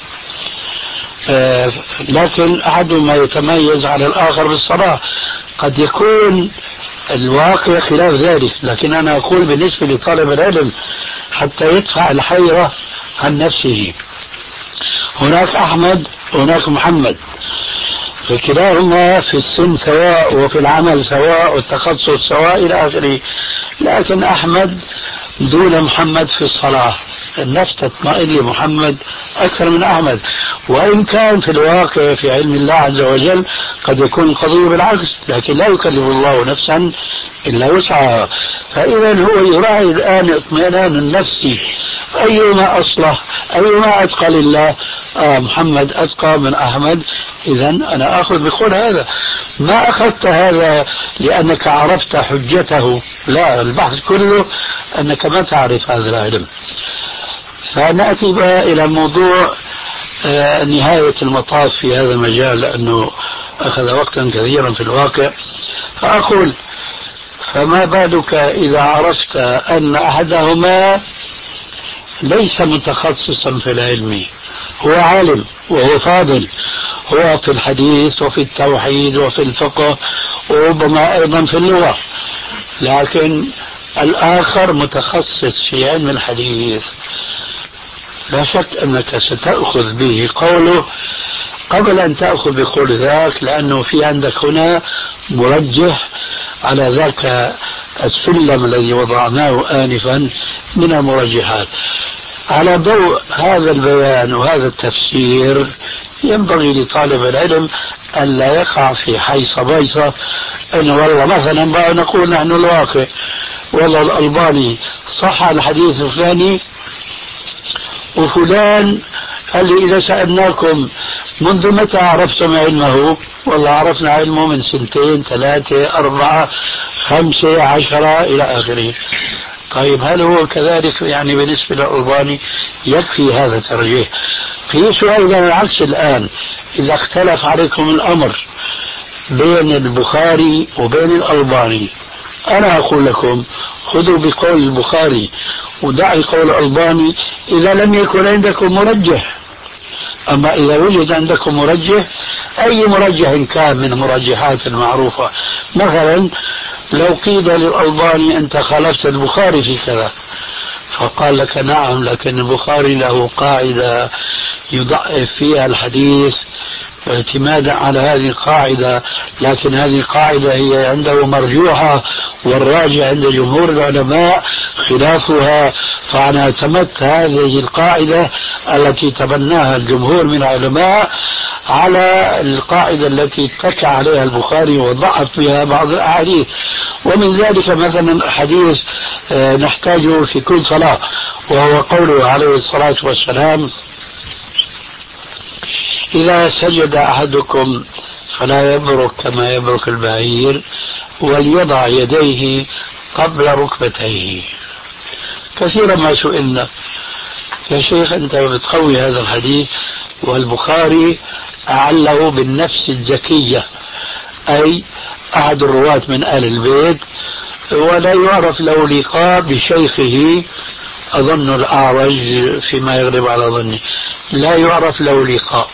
آه لكن أحدهما يتميز على الآخر بالصلاة. قد يكون الواقع خلاف ذلك، لكن أنا أقول بالنسبة لطالب العلم حتى يدفع الحيرة عن نفسه. هناك أحمد وهناك محمد، فكلاهما في السن سواء وفي العمل سواء والتخصص سواء إلى آخره، لكن أحمد دون محمد في الصلاة، النفس تطمئن لمحمد أكثر من أحمد، وإن كان في الواقع في علم الله عز وجل قد يكون القضية بالعكس، لكن لا يكلف الله نفسا إلا وسعها. فإذا هو يراعي الآن اطمئنان النفس، أيما أصلح، أيما أتقى لله، آه محمد أتقى من أحمد، إذا أنا أخذ بقول هذا. ما أخذت هذا لأنك عرفت حجته، لا، البحث كله أنك ما تعرف هذا العلم. فنأتي بقى إلى موضوع آه نهاية المطاف في هذا المجال، لأنه أخذ وقتا كثيرا في الواقع. فأقول فما بالك إذا عرفت أن أحدهما ليس متخصصا في العلم، هو عالم وهو فاضل، هو في الحديث وفي التوحيد وفي الفقه وربما أيضا في اللغة، لكن الآخر متخصص في علم الحديث. لا شك أنك ستأخذ به قوله قبل أن تأخذ بقول ذاك، لأنه في عندك هنا مرجح على ذاك السلم الذي وضعناه آنفا من المرجحات. على ضوء هذا البيان وهذا التفسير ينبغي لطالب العلم أن لا يقع في حيص بيصة، أن والله مثلا بقى نقول نحن الواقع والله الألباني صح الحديث الفلاني، وفلان قال لي إذا سألناكم منذ متى عرفتم علمه؟ والله عرفنا علمه من سنتين ثلاثة أربعة خمسة عشرة إلى آخره. طيب هل هو كذلك يعني بالنسبة للألباني؟ يكفي هذا ترجيح. قيسوا أيضا العكس الآن، إذا اختلف عليكم الأمر بين البخاري وبين الألباني، أنا أقول لكم خذوا بقول البخاري ودعي قول الألباني إذا لم يكن عندكم مرجح. أما إذا وجد عندكم مرجح، أي مرجح كان من المرجحات المعروفة، مثلا لو قيل للألباني أنت خالفت البخاري في كذا، فقال لك نعم، لكن البخاري له قاعدة يضعف فيها الحديث اعتمادا على هذه القاعدة، لكن هذه القاعدة هي عنده مرجوحة، والراجع عند جمهور العلماء خلافها، فأنا اعتمدت هذه القاعدة التي تبناها الجمهور من العلماء على القاعدة التي اتكى عليها البخاري وضعف بها بعض الأحاديث. ومن ذلك مثلا حديث نحتاجه في كل صلاة، وهو قوله عليه الصلاة والسلام إذا سجد أحدكم فلا يبرك كما يبرك البعير وليضع يديه قبل ركبتيه. كثيرا ما سئلنا يا شيخ أنت بتقوي هذا الحديث، والبخاري أعله بالنفس الزكية، أي أحد الرواة من آل البيت، ولا يعرف له لقاء بشيخه، أظن الأعرج فيما يغلب على ظني، لا يعرف له لقاء.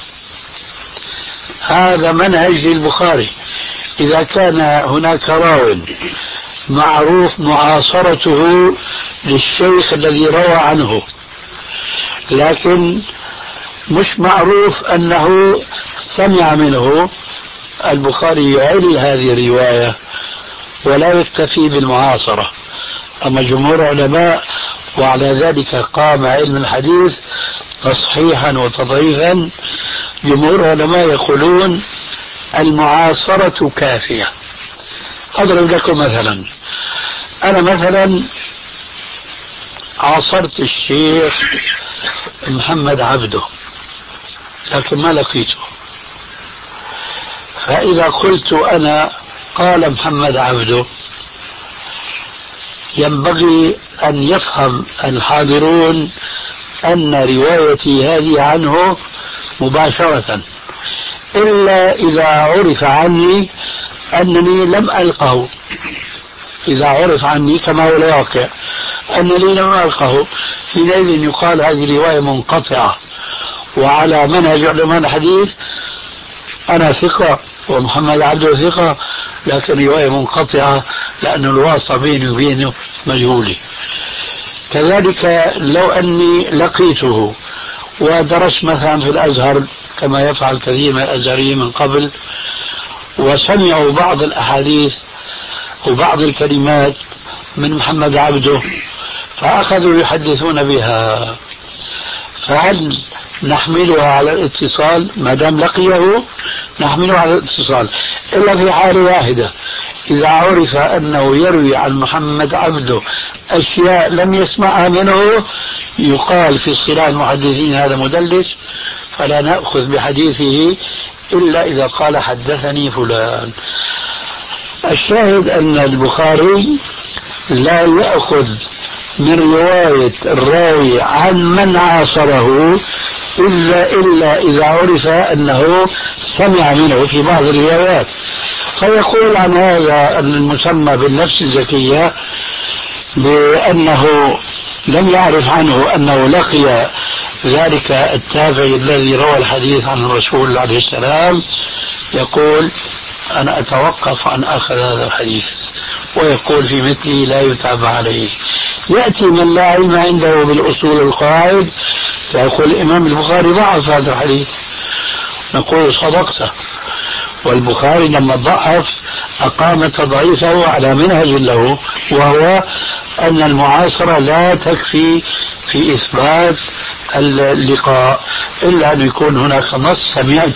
هذا منهج للبخاري. إذا كان هناك راو معروف معاصرته للشيخ الذي روى عنه، لكن مش معروف أنه سمع منه، البخاري يعل هذه الرواية ولا يكتفي بالمعاصرة. أما جمهور علماء، وعلى ذلك قام علم الحديث تصحيحا وتضعيفا، جمهور علماء يقولون المعاصرة كافية. أضرب لكم مثلا، أنا مثلا عاصرت الشيخ محمد عبده لكن ما لقيته، فإذا قلت أنا قال محمد عبده ينبغي أن يفهم الحاضرون أن روايتي هذه عنه مباشرة، إلا إذا عرف عني أنني لم ألقه، إذا عرف عني كما هو الواقع أنني لم ألقه، حينئذ يقال هذه رواية منقطعة. وعلى منهج علماء الحديث أنا ثقة ومحمد عبده ثقة، لكن رواية منقطعة لأن الواسطة بيني وبينه مجهولة. كذلك لو أني لقيته ودرست مثلا في الأزهر كما يفعل كثير من الأزهريين من قبل، وسمعوا بعض الأحاديث وبعض الكلمات من محمد عبده فأخذوا يحدثون بها، فهل نحملها على الاتصال؟ ما دام لقيه نحمله على الاتصال، إلا في حالة واحدة، إذا عرف أنه يروي عن محمد عبده أشياء لم يسمعها منه يقال في اصطلاح المحدثين هذا مدلس، فلا نأخذ بحديثه إلا إذا قال حدثني فلان. الشاهد أن البخاري لا يأخذ من رواية الراوي عن من عاصره إلا, إلا إذا عرف أنه سمع منه في بعض الروايات، فيقول عن هذا المسمى بالنفس الزكية بأنه لم يعرف عنه أنه لقي ذلك التابعي الذي روى الحديث عن الرسول عليه السلام، يقول أنا أتوقف عن أخذ هذا الحديث، ويقول في مثله لا يتابع عليه. يأتي من لا علم عنده بالأصول القواعد فيقول الإمام البخاري ضعف هذا الحديث، نقول صدقته، والبخاري لما ضعف أقام تضعيفه على منهج له، وهو أن المعاصرة لا تكفي في إثبات اللقاء إلا أن يكون هناك نص سمعت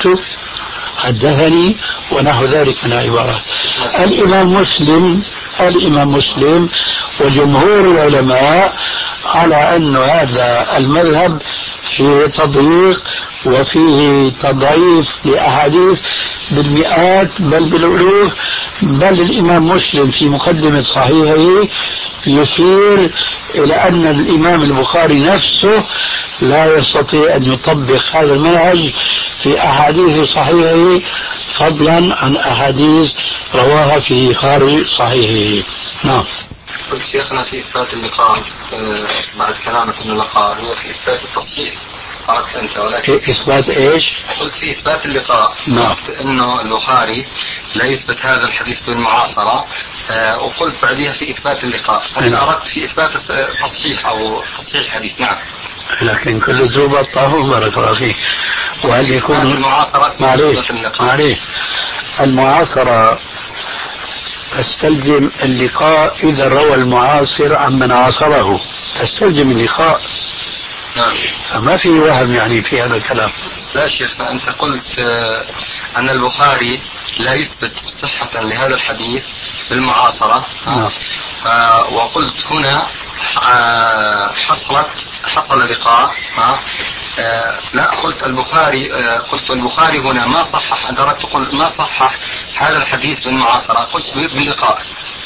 حدثني ونحو ذلك من العبارات. الإمام مسلم الإمام مسلم وجمهور العلماء على أن هذا المذهب فيه تضييق وفيه تضعيف لأحاديث بالمئات بل بالألوف، بل الإمام مسلم في مقدمة صحيحه يشير إلى أن الإمام البخاري نفسه لا يستطيع أن يطبق هذا المنهج في أحاديث صحيحه فضلا عن أحاديث رواها في خارج صحيحه. نعم. قلت شيخنا في إثبات اللقاء بعد كلامك أن اللقاء هو في إثبات التصحيح قالت أنت، ولكن إثبات إيش؟ قلت في إثبات اللقاء. نعم. قلت أنه البخاري لا يثبت هذا الحديث بالمعاصرة، آه وقلت بعدها في إثبات اللقاء. أنت نعم. أردت في إثبات تصحيح أو تصحيح الحديث. نعم. لكن كل ذوب الطاهور بارك الله فيه. وهل يكون المعاصرة معليه معليه المعاصرة تستلزم اللقاء إذا روى المعاصر عن من عاصره، تستلزم اللقاء. نعم. فما في وهم يعني في هذا الكلام. لا شيخنا، أنت قلت آه أن البخاري لا يثبت صحة لهذا الحديث بالمعاصرة. نعم. آه وقلت هنا آه حصلت حصل لقاء. آه آه لا قلت البخاري آه قلت البخاري هنا ما صحح، أنت أردت تقول ما صحح هذا الحديث بالمعاصرة، قلت باللقاء.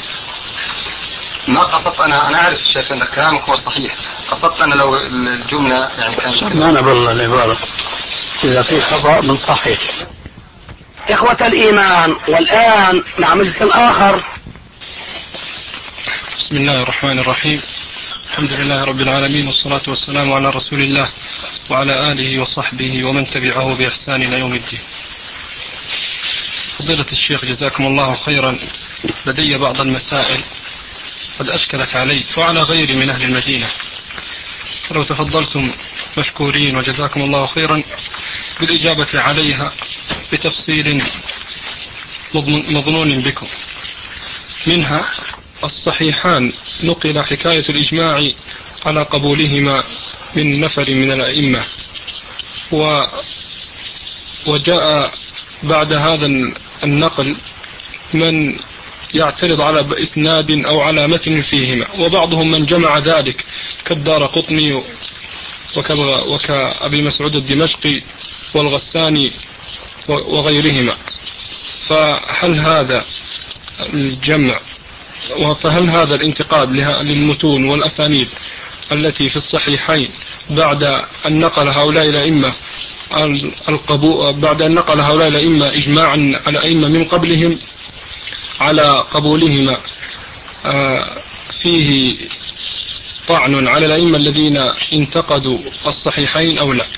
ما قصدت أنا أنا أعرف شيخ أن كلامك هو صحيح، قصدت أنا لو الجملة يعني كانت ما أنا بالله العبارة إذا في خطأ من صحيح. إخوة الإيمان، والآن مع مجلس آخر. بسم الله الرحمن الرحيم، الحمد لله رب العالمين، والصلاة والسلام على رسول الله وعلى آله وصحبه ومن تبعه بإحسان إلى يوم الدين. فضيلة الشيخ جزاكم الله خيرا، لدي بعض المسائل قد أشكلت علي وعلى غيري من أهل المدينة، فلو تفضلتم مشكورين وجزاكم الله خيرا بالإجابة عليها بتفصيل مظنون بكم. منها الصحيحان نقل حكاية الإجماع على قبولهما من نفر من الأئمة، و وجاء بعد هذا النقل من يعترض على إسناد أو على متن فيهما، وبعضهم من جمع ذلك كالدارقطني وكأبي مسعود الدمشقي والغساني وغيرهما. فهل هذا الجمع فهل هذا الانتقاد للمتون والأسانيد التي في الصحيحين بعد أن نقل هؤلاء الأئمة القبول بعد أن نقل هؤلاء الأئمة إجماعا على أئمة من قبلهم، على قبولهما فيه طعن على الأئمة الذين انتقدوا الصحيحين أو لا؟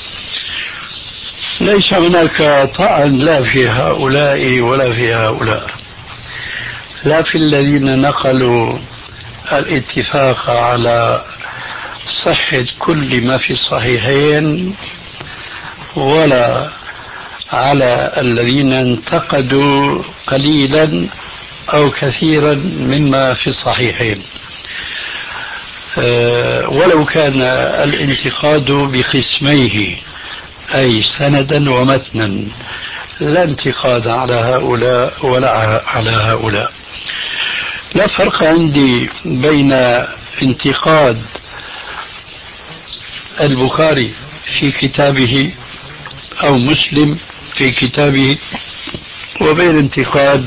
ليس هناك طعن لا في هؤلاء ولا في هؤلاء، لا في الذين نقلوا الاتفاق على صحة كل ما في الصحيحين، ولا على الذين انتقدوا قليلا أو كثيرا مما في الصحيحين، ولو كان الانتقاد بقسميه أي سندا ومتنا، لا انتقاد على هؤلاء ولا على هؤلاء. لا فرق عندي بين انتقاد البخاري في كتابه أو مسلم في كتابه وبين انتقاد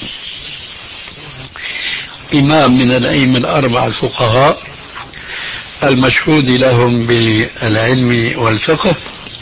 إمام من الأئمة الأربعة الفقهاء المشهود لهم بالعلم والفقه،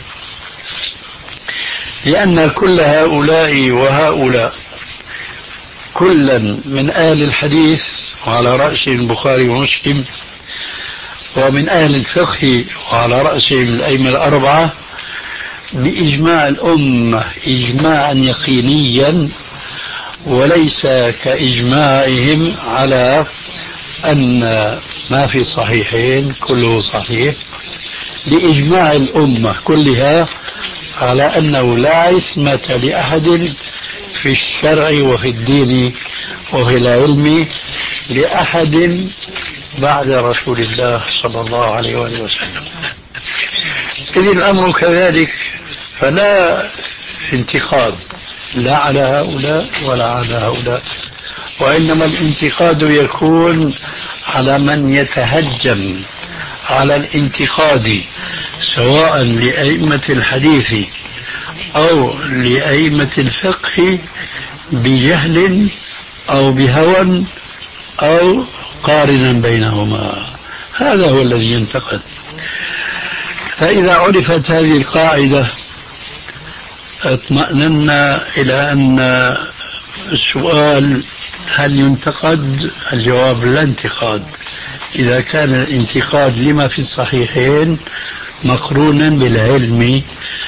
لأن كل هؤلاء وهؤلاء كلا من أهل الحديث وعلى رأسهم البخاري ومسلم، ومن أهل الفقه وعلى رأسهم الأئمة الأربعة، بإجماع الأمة إجماعا يقينيا، وليس كإجماعهم على أن ما في الصحيحين كله صحيح، بإجماع الأمة كلها على أنه لا عصمة لأحد في الشرع وفي الدين وفي العلم لأحد بعد رسول الله صلى الله عليه وسلم. إذ الأمر كذلك، فلا انتقاد لا على هؤلاء ولا على هؤلاء، وإنما الانتقاد يكون على من يتهجم على الانتقاد، سواء لأئمة الحديث أو لأئمة الفقه بجهل أو بهوى أو قارنا بينهما، هذا هو الذي ينتقد. فإذا عرفت هذه القاعدة اطمأننا إلى أن السؤال هل ينتقد؟ الجواب لا انتقاد، إذا كان الانتقاد لما في الصحيحين مقرونا بالعلم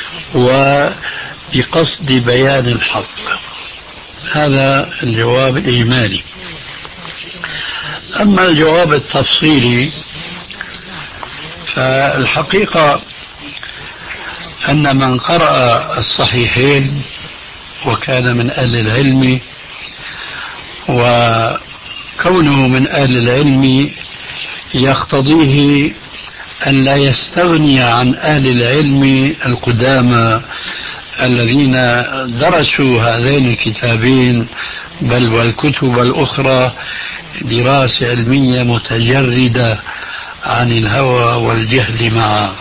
وبقصد بيان الحق. هذا الجواب الإجمالي. أما الجواب التفصيلي فالحقيقة أن من قرأ الصحيحين وكان من أهل العلم، وكونه من أهل العلم يقتضيه أن لا يستغني عن أهل العلم القدامى الذين درسوا هذين الكتابين بل والكتب الأخرى دراسة علمية متجردة عن الهوى والجهل معا.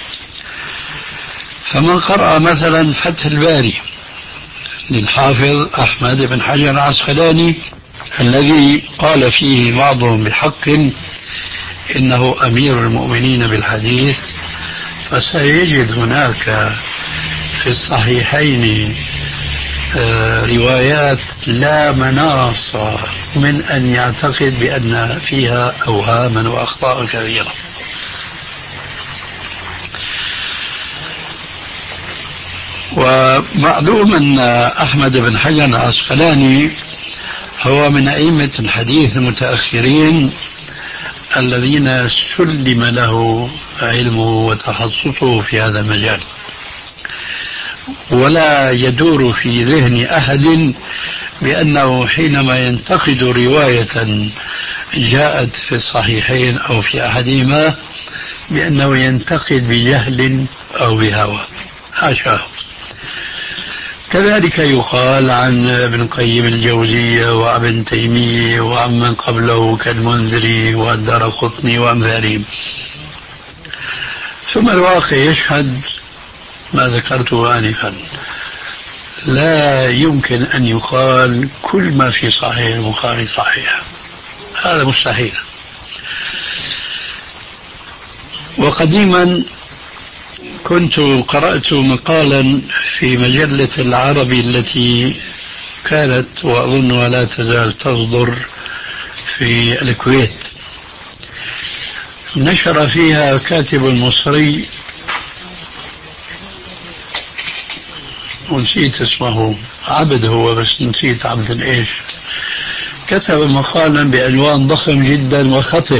فمن قرأ مثلا فتح الباري للحافظ أحمد بن حجر العسقلاني الذي قال فيه بعضهم بحق إنه أمير المؤمنين بالحديث، فسيجد هناك في الصحيحين روايات لا مناص من أن يعتقد بأن فيها أوهاما وأخطاء كثيرة. ومعلوم أن أحمد بن حجر العسقلاني هو من أئمة الحديث المتأخرين الذين سلم له علمه وتخصصه في هذا المجال، ولا يدور في ذهن أحد بأنه حينما ينتقد رواية جاءت في الصحيحين أو في أحدهما بأنه ينتقد بجهل أو بهوى، حاشا. كذلك يقال عن ابن قيم الجوزية وابن تيمية وعمن قبله كالمنذري والدارقطني وأمثالهم. ثم الواقع يشهد ما ذكرته آنفا، لا يمكن أن يقال كل ما في صحيح البخاري صحيح، هذا مستحيل. وقديما كنت قرأت مقالا في مجلة العربي التي كانت وأظنها لا تزال تصدر في الكويت، نشر فيها كاتب مصري ونسيت اسمه، عبد هو بس نسيت عبد الإيش، كتب مقالا بعنوان ضخم جدا وخطر.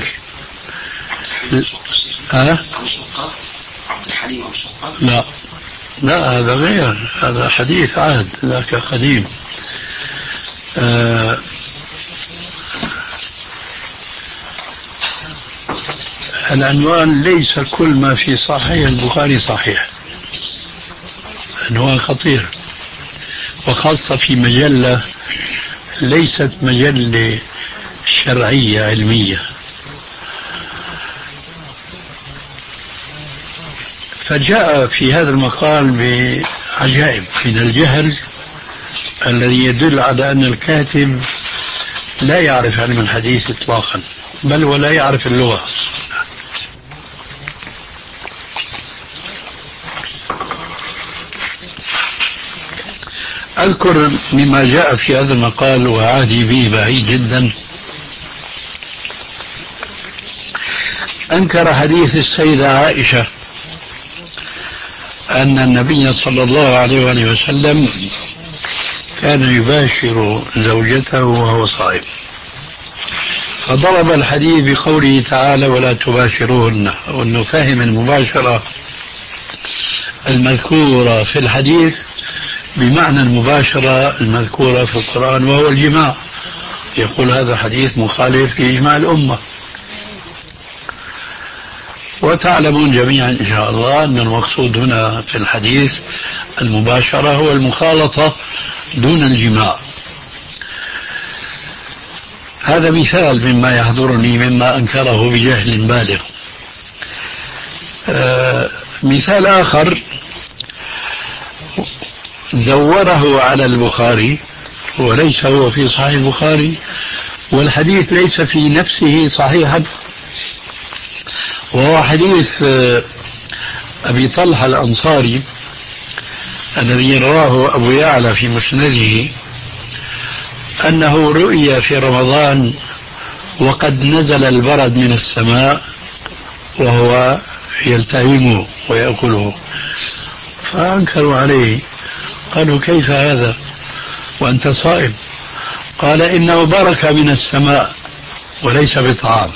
أه؟ عبد الحليم أبو شقة؟ لا لا، هذا غير، هذا حديث عهد، ذاك قديم. أه العنوان ليس كل ما في صحيح البخاري صحيح. عنوان خطير، وخاصة في مجلة ليست مجلة شرعية علمية. فجاء في هذا المقال بعجائب من الجهل الذي يدل على أن الكاتب لا يعرف علم الحديث إطلاقا، بل ولا يعرف اللغة. أذكر مما جاء في هذا المقال وعهدي به بعيد جدا، أنكر حديث السيدة عائشة أن النبي صلى الله عليه وآله وسلم كان يباشر زوجته وهو صائم، فضرب الحديث بقوله تعالى ولا تباشروهن، وأنه فهم المباشرة المذكورة في الحديث بمعنى المباشرة المذكورة في القرآن وهو الجماع. يقول هذا حديث مخالف لإجماع الأمة. وتعلمون جميعا إن شاء الله أن المقصود هنا في الحديث المباشرة هو المخالطة دون الجماع. هذا مثال مما يحضرني مما أنكره بجهل بالغ. آه مثال آخر زوره على البخاري وليس هو في صحيح البخاري، والحديث ليس في نفسه صحيحا، وهو حديث أبي طلحة الأنصاري الذي رواه أبو يعلى في مسنده أنه رؤي في رمضان وقد نزل البرد من السماء وهو يلتهمه ويأكله، فأنكروا عليه، قالوا كيف هذا وأنت صائم؟ قال إنه بركة من السماء وليس بطعام.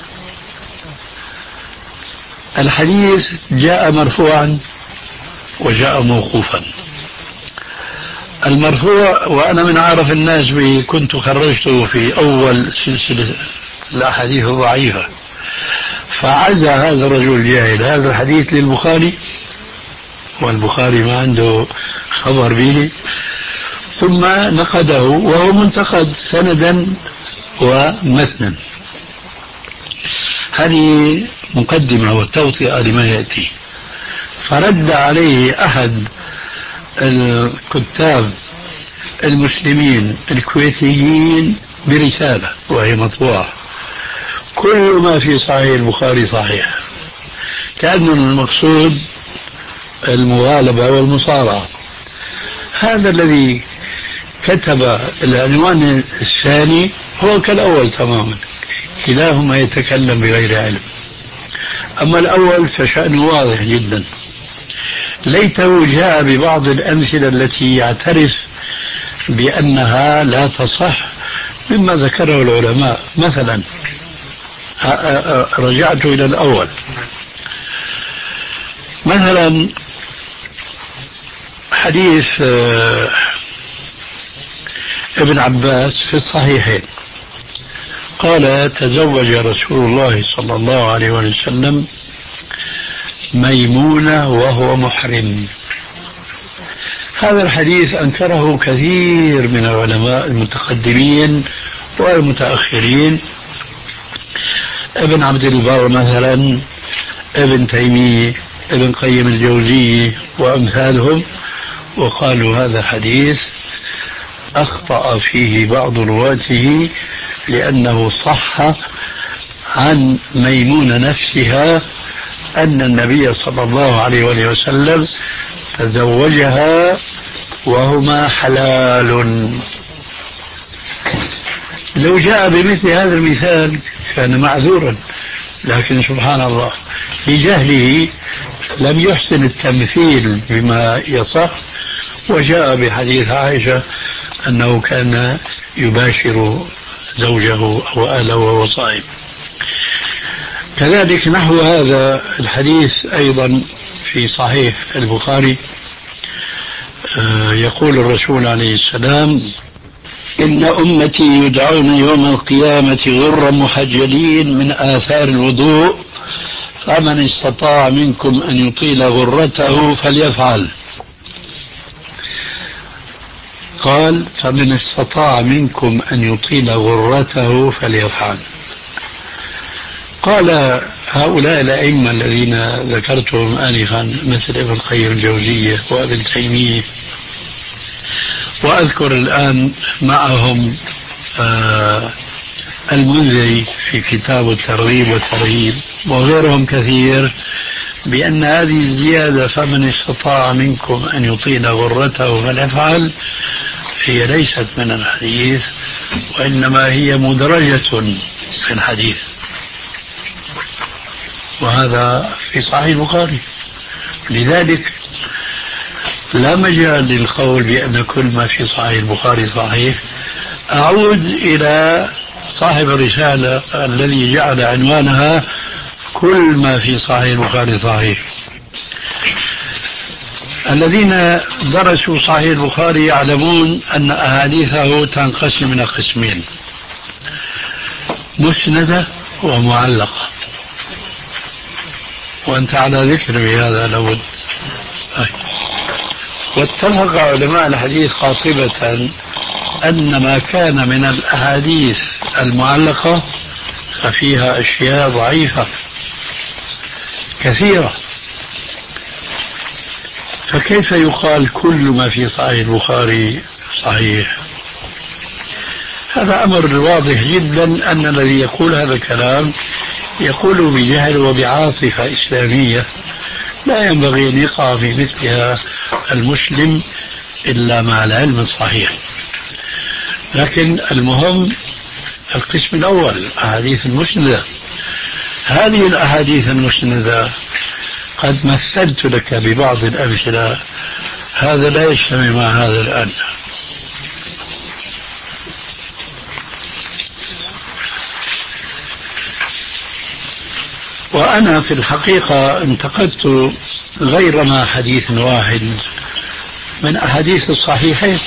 الحديث جاء مرفوعا وجاء موقوفا. المرفوع، وأنا من عارف الناس به، كنت خرجته في أول سلسلة الأحاديث الضعيفة، فعزى هذا الرجل الجاهل هذا الحديث للبخاري والبخاري ما عنده خبر به، ثم نقده وهو منتقد سندا ومتنا. هذه مقدمة وتوطئة لما يأتي. فرد عليه أحد الكتاب المسلمين الكويتيين برسالة وهي مطبوعة: كل ما في صحيح البخاري صحيح، كأن المقصود المغالبة والمصارعة. هذا الذي كتب العنوان الثاني هو كالأول تماما، كلاهما يتكلم بغير علم. أما الأول فشأنه واضح جدا، ليته جاء ببعض الأمثلة التي يعترف بأنها لا تصح مما ذكره العلماء. مثلا رجعت إلى الأول، مثلا حديث ابن عباس في الصحيحين قال تزوج رسول الله صلى الله عليه وسلم ميمونة وهو محرم. هذا الحديث أنكره كثير من العلماء المتقدمين والمتأخرين، ابن عبد البر مثلا، ابن تيمية، ابن قيم الجوزية وأمثالهم، وقالوا هذا حديث أخطأ فيه بعض رواته لأنه صح عن ميمونة نفسها أن النبي صلى الله عليه وسلم تزوجها وهما حلال لو جاء بمثل هذا المثال كان معذورا، لكن سبحان الله لجهله لم يحسن التمثيل بما يصح، وجاء بحديث عائشة أنه كان يباشر زوجه أو أهله وهو صائم. كذلك نحو هذا الحديث أيضا في صحيح البخاري يقول الرسول عليه السلام: إن أمتي يدعون يوم القيامة غرا محجلين من آثار الوضوء، فمن استطاع منكم أن يطيل غرته فليفعل. قال: فمن استطاع منكم أن يطيل غرته فليفعل. قال هؤلاء الأئمة الذين ذكرتهم آنفا مثل ابن القيم الجوزية وابن تيمية، وأذكر الآن معهم آه المنذري في كتاب الترغيب والترهيب وغيرهم كثير، بأن هذه الزيادة فمن استطاع منكم أن يطيل غرته فليفعل هي ليست من الحديث، وإنما هي مدرجة في الحديث، وهذا في صحيح البخاري. لذلك لا مجال للقول بأن كل ما في صحيح البخاري صحيح. أعود إلى صاحب الرسالة الذي جعل عنوانها كل ما في صحيح البخاري صحيح. الذين درسوا صحيح البخاري يعلمون أن أحاديثه تنقسم إلى قسمين: مسندة ومعلقة، وأنت على ذكر بهذا لابد. واتفق علماء الحديث قاطبة أن ما كان من الأحاديث المعلقة ففيها أشياء ضعيفة كثيرة، فكيف يقال كل ما في صحيح البخاري صحيح؟ هذا أمر واضح جدا أن الذي يقول هذا الكلام يقول بجهل وبعاطفة إسلامية لا ينبغي أن يقع في مثلها المسلم إلا مع العلم الصحيح. لكن المهم القسم الأول، أحاديث المسندة. هذه الأحاديث المسندة قد مثلت لك ببعض الأمثلة، هذا لا يجتمع مع هذا الآن. وأنا في الحقيقة انتقدت غير ما حديث واحد من أحاديث الصحيحين،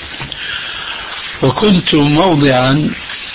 وكنت موضعا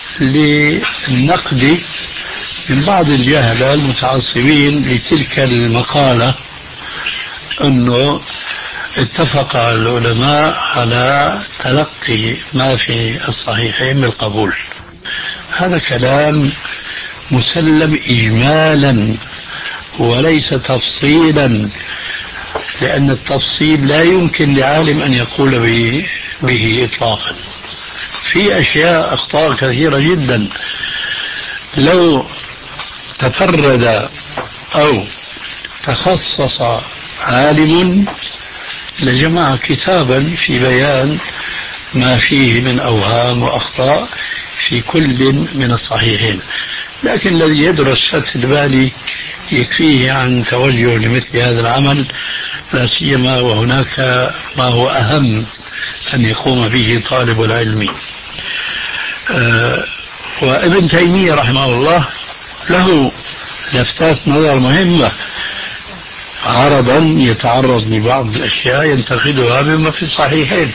للنقد من بعض الجهلة المتعصبين لتلك المقالة أنه اتفق العلماء على تلقي ما في الصحيحين بالقبول. هذا كلام مسلم إجمالا وليس تفصيلا، لأن التفصيل لا يمكن لعالم أن يقول به, به إطلاقا. في أشياء أخطاء كثيرة جدا لو تفرد أو تخصص عالم لجمع كتابا في بيان ما فيه من أوهام وأخطاء في كل من الصحيحين، لكن الذي يدرس فتح الباري يكفيه عن توجه لمثل هذا العمل، لا سيما وهناك ما هو أهم أن يقوم به طالب العلم. أه وابن تيمية رحمه الله له لفتات نظر مهمة، عرضا يتعرض لبعض الأشياء ينتقدها بما في الصحيحين.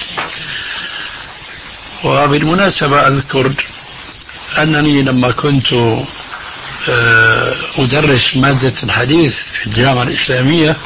وبالمناسبة أذكر أنني لما كنت أدرس مادة الحديث في الجامعة الإسلامية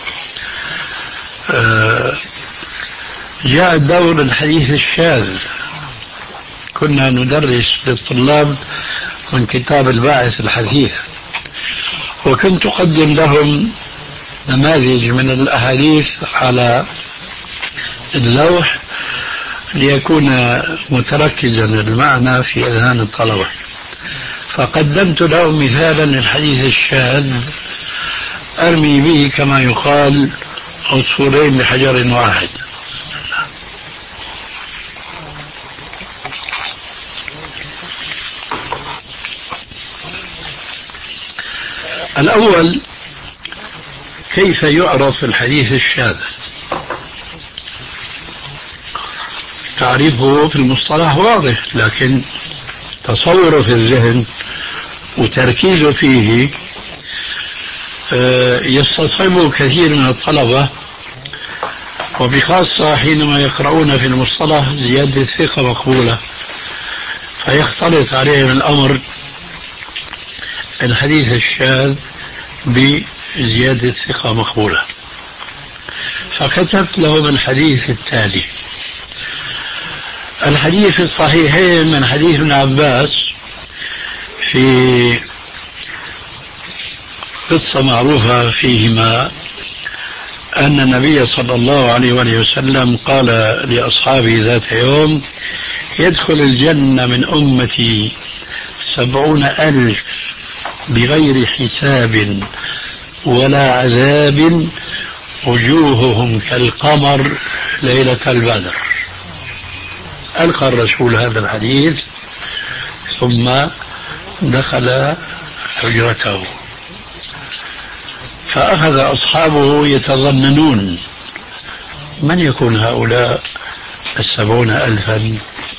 جاء الدور الحديث الشاذ، كنا ندرس للطلاب من كتاب الباعث الحديث، وكنت أقدم لهم نماذج من الأحاديث على اللوح ليكون متركزا المعنى في أذهان الطلبة، فقدمت لهم مثالا للحديث الشاذ أرمي به كما يقال عصفورين بحجر واحد. الأول، كيف يعرف الحديث الشاذ؟ تعريفه في المصطلح واضح، لكن تصوره في الذهن وتركيزه فيه يستصعبه كثير من الطلبة، وبخاصة حينما يقرؤون في المصطلح زيادة ثقة مقبولة، فيختلط عليهم الأمر الحديث الشاذ بزيادة ثقة مقبولة. فكتبت لهم الحديث التالي: الحديث في الصحيحين من حديث ابن عباس في قصة معروفة فيهما أن النبي صلى الله عليه وآله وسلم قال لأصحابه ذات يوم: يدخل الجنة من أمتي سبعون ألف بغير حساب ولا عذاب، وجوههم كالقمر ليلة البدر. ألقى الرسول هذا الحديث ثم دخل حجرته، فأخذ أصحابه يتظننون من يكون هؤلاء السبعون ألفا.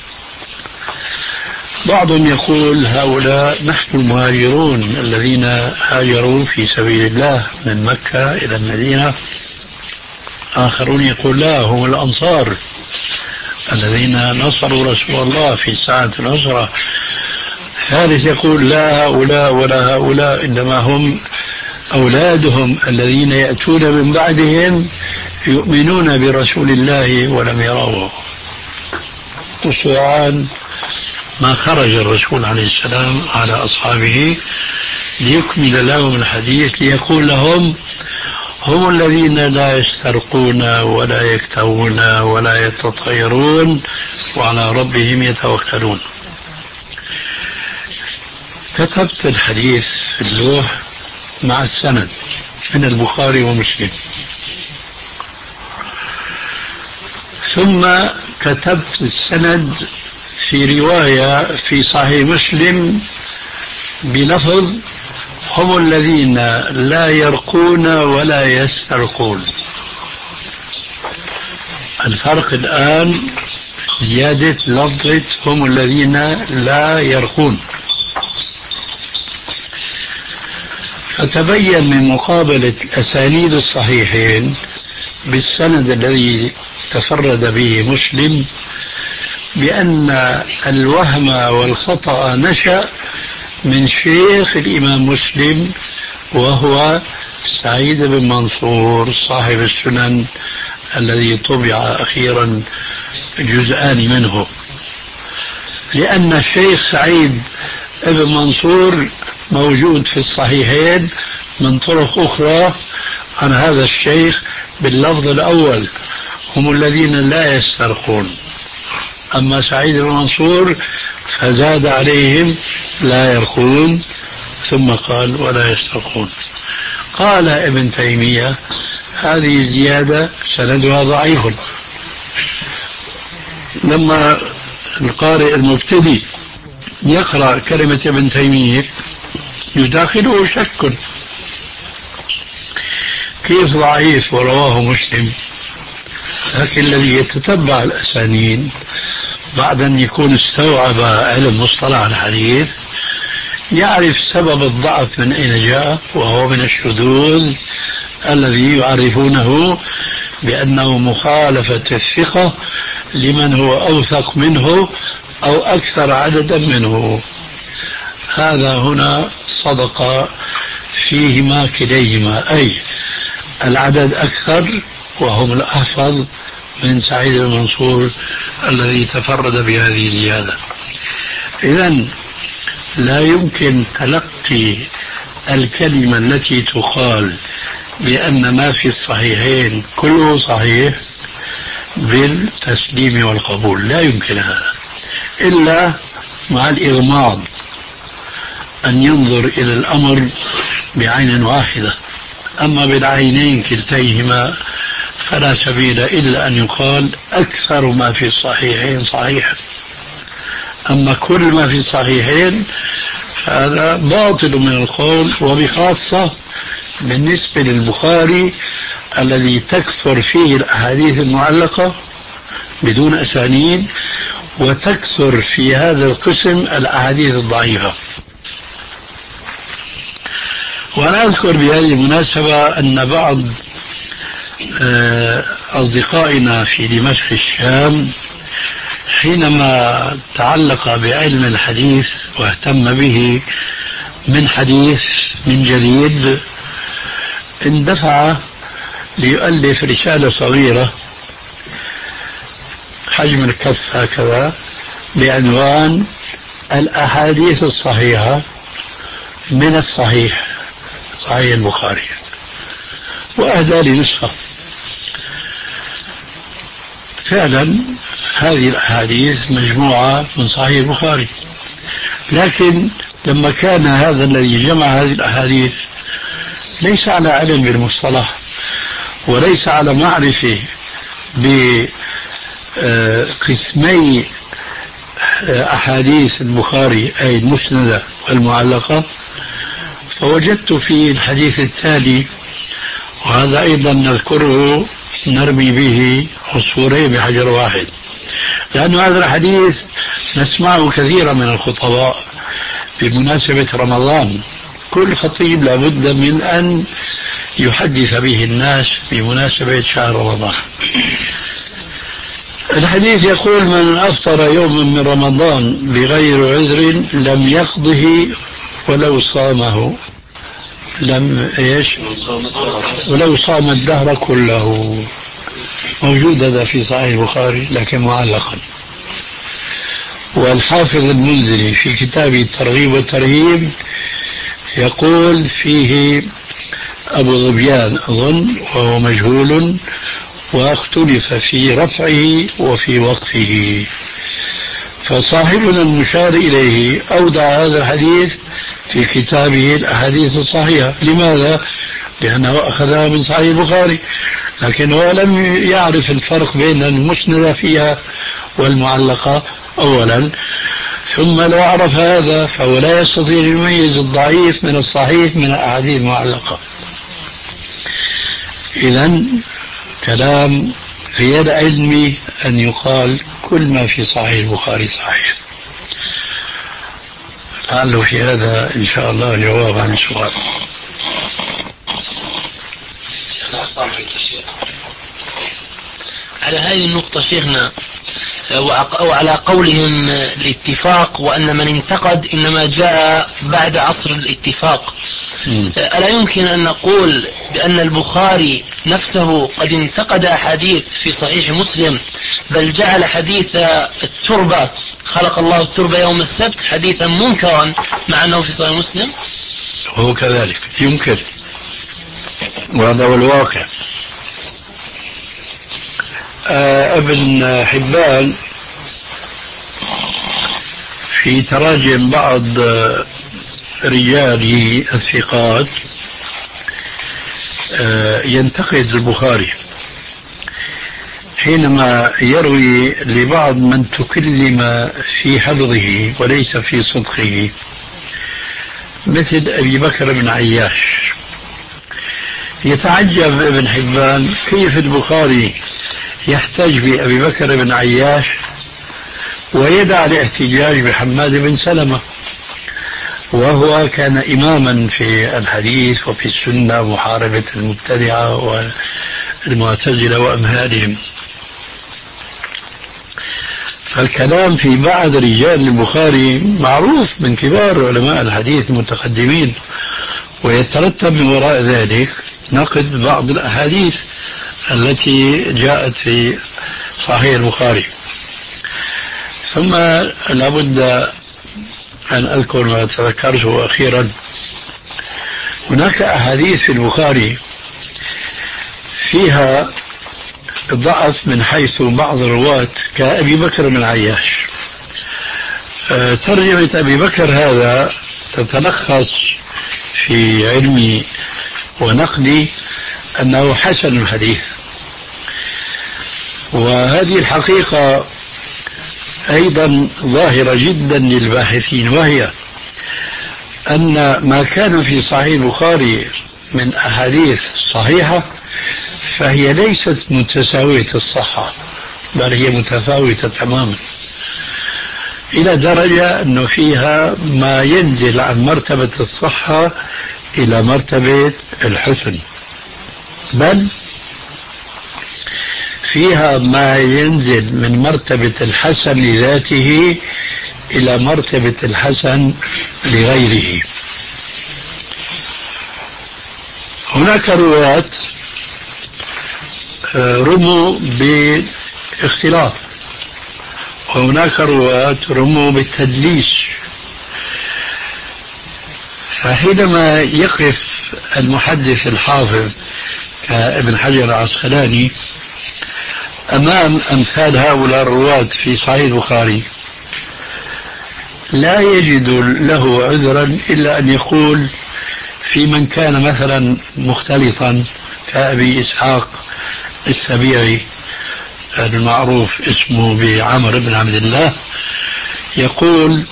بعضهم يقول هؤلاء نحن المهاجرون الذين هاجروا في سبيل الله من مكة إلى المدينة. آخرون يقول لا، هم الأنصار الذين نصروا رسول الله في ساعة النصرة. ثالث يقول لا هؤلاء ولا هؤلاء، إنما هم أولادهم الذين يأتون من بعدهم يؤمنون برسول الله ولم يروه. وسرعان ما خرج الرسول عليه السلام على أصحابه ليكمل لهم الحديث، ليقول لهم هم الذين لا يسترقون ولا يكتوون ولا يتطيرون وعلى ربهم يتوكلون. كتبت الحديث في اللوح مع السند من البخاري ومسلم، ثم كتبت السند في رواية في صحيح مسلم بلفظ هم الذين لا يرقون ولا يسترقون. الفرق الآن زيادة لفظة هم الذين لا يرقون. فتبين من مقابلة أسانيد الصحيحين بالسند الذي تفرد به مسلم بأن الوهم والخطأ نشأ من شيخ الإمام مسلم، وهو سعيد بن منصور صاحب السنن الذي طبع أخيرا جزءان منه، لأن الشيخ سعيد بن منصور موجود في الصحيحين من طرق أخرى عن هذا الشيخ باللفظ الأول هم الذين لا يسترقون. أما سعيد بن منصور فزاد عليهم لا يرقون ثم قال ولا يسترقون. قال ابن تيمية هذه زيادة سندها ضعيف. لما القارئ المبتدئ يقرأ كلمة ابن تيمية يداخله شك، كيف ضعيف ورواه مسلم؟ لكن الذي يتتبع الأسانيد بعد أن يكون استوعب علم مصطلح الحديث يعرف سبب الضعف من أين جاء، وهو من الشذوذ الذي يعرفونه بأنه مخالفة الثقة لمن هو أوثق منه أو أكثر عددا منه. هذا هنا صدق فيهما كليهما، أي العدد أكثر وهم الأحفظ من سعيد بن منصور الذي تفرد بهذه الزيادة. إذن لا يمكن تلقي الكلمة التي تقال بأن ما في الصحيحين كله صحيح بالتسليم والقبول، لا يمكن هذا إلا مع الإغماض، أن ينظر إلى الأمر بعين واحدة. أما بالعينين كلتيهما فلا سبيل إلا أن يقال أكثر ما في الصحيحين صحيح. أما كل ما في الصحيحين هذا باطل من القول، وبخاصة بالنسبة للبخاري الذي تكثر فيه الأحاديث المعلقة بدون أسانيد، وتكثر في هذا القسم الأحاديث الضعيفة. وأنا أذكر بهذه المناسبة أن بعض أصدقائنا في دمشق الشام حينما تعلق بعلم الحديث واهتم به من حديث من جديد اندفع ليؤلف رسالة صغيرة حجم الكف هكذا بعنوان الأحاديث الصحيحة من الصحيح، صحيح البخاري، وأهدى لي نسخة. فعلا هذه الأحاديث مجموعة من صحيح البخاري، لكن لما كان هذا الذي جمع هذه الأحاديث ليس على علم بالمصطلح وليس على معرفة بقسمي أحاديث البخاري أي المسندة والمعلقة، فوجدت في الحديث التالي، وهذا أيضا نذكره نرمي به عصفورين بحجر واحد، لأن هذا الحديث نسمعه كثيرا من الخطباء بمناسبة رمضان. كل خطيب لابد من أن يحدث به الناس بمناسبة شهر رمضان. الحديث يقول: من أفطر يوما من رمضان بغير عذر لم يقضه ولو صامه لم ايش ولو صام الدهر كله. موجود هذا في صحيح البخاري لكن معلقا. والحافظ المنذري في كتابه الترغيب والترهيب يقول فيه أبو ظبيان أظن وهو مجهول، واختلف في رفعه وفي وقفه، فصاحبنا المشار إليه أودع هذا الحديث في كتابه الأحاديث الصحيحة. لماذا؟ لأنه أخذها من صحيح البخاري، لكنه لم يعرف الفرق بين المسندة فيها والمعلقة أولا، ثم لو عرف هذا فهو لا يستطيع أن يميز الضعيف من الصحيح من الأحاديث المعلقة. إذن كلام غير علمي أن يقال كل ما في صحيح البخاري صحيح. لعله في هذا إن شاء الله جواب عن السؤال. على هذه النقطة شيخنا، أو على قولهم الاتفاق وأن من انتقد إنما جاء بعد عصر الاتفاق، ألا يمكن أن نقول بأن البخاري نفسه قد انتقد أحاديث في صحيح مسلم، بل جعل حديث التربة خلق الله التربة يوم السبت حديثا منكرا مع أنه في صحيح مسلم؟ هو كذلك يمكن، وهذا هو الواقع. آه ابن حبان في تراجم بعض رجاله الثقات آه ينتقد البخاري حينما يروي لبعض من تكلم في حفظه وليس في صدقه، مثل أبي بكر بن عياش. يتعجب ابن حبان كيف البخاري يحتج بأبي بكر بن عياش ويدع الاحتجاج بحماد بن سلمة، وهو كان إماما في الحديث وفي السنة، محاربة المبتدعة والمعتزلة وأمثالهم. فالكلام في بعض رجال البخاري معروف من كبار علماء الحديث المتقدمين، ويترتب من وراء ذلك نقد بعض الأحاديث التي جاءت في صحيح البخاري. ثم لابد أن أذكر ما تذكرته أخيرا، هناك أحاديث في البخاري فيها ضعف من حيث بعض الرواة كأبي بكر بن عياش. ترجمة أبي بكر هذا تتلخص في علمي ونقدي أنه حسن الحديث، وهذه الحقيقة أيضا ظاهرة جدا للباحثين، وهي أن ما كان في صحيح البخاري من أحاديث صحيحة فهي ليست متساوية الصحة، بل هي متفاوتة تماما، إلى درجة أنه فيها ما ينزل عن مرتبة الصحة إلى مرتبة الحسن، بل فيها ما ينزل من مرتبة الحسن لذاته إلى مرتبة الحسن لغيره. هناك رواة رموا باختلاط، وهناك رواة رموا بالتدليس، فحينما يقف المحدث الحافظ كابن حجر العسقلاني أمام أمثال هؤلاء الرواة في صحيح البخاري لا يجد له عذرا إلا أن يقول في من كان مثلا مختلطا كأبي إسحاق السبيعي المعروف اسمه بعمر بن عبد الله، يقول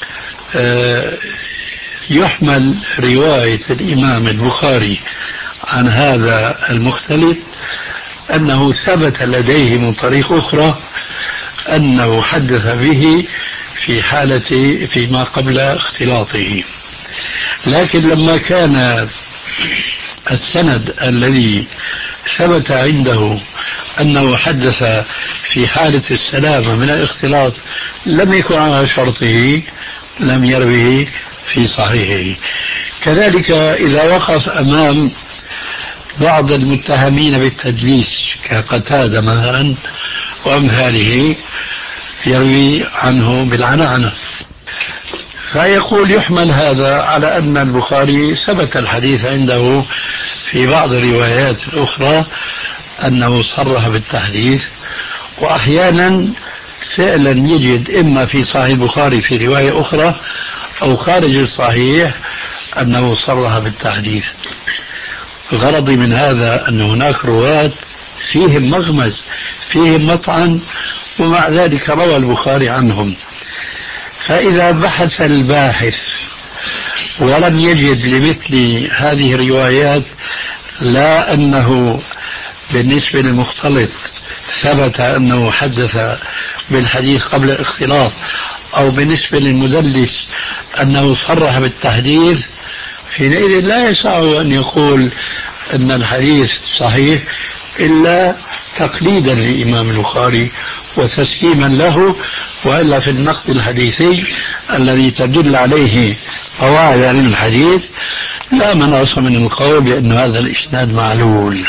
آه يحمل رواية الإمام البخاري عن هذا المختلط أنه ثبت لديه من طريق أخرى أنه حدث به في حالة فيما قبل اختلاطه. لكن لما كان السند الذي ثبت عنده أنه حدث في حالة السلامة من الاختلاط لم يكن على شرطه لم يروه في صحيحه. كذلك إذا وقف أمام بعض المتهمين بالتدليس كقتادة مثلا وأمثاله يروي عنه بالعنعنة، فيقول يحمل هذا على أن البخاري ثبت الحديث عنده في بعض الروايات الأخرى أنه صرح بالتحديث، وأحيانا فعلا يجد إما في صحيح البخاري في رواية أخرى أو خارج الصحيح أنه صرح بالتحديث. غرضي من هذا أن هناك رواة فيهم مغمز فيهم مطعن ومع ذلك روى البخاري عنهم، فإذا بحث الباحث ولم يجد لمثل هذه الروايات لا أنه بالنسبة للمختلط ثبت أنه حدث بالحديث قبل الاختلاط أو بالنسبة للمدلس أنه صرح بالتحديث، حينئذ لا يسعه أن يقول أن الحديث صحيح إلا تقليدا للإمام البخاري وتسليما له، وإلا في النقد الحديثي الذي تدل عليه قواعد علم الحديث لا مناص من القول بأن هذا الإسناد معلول.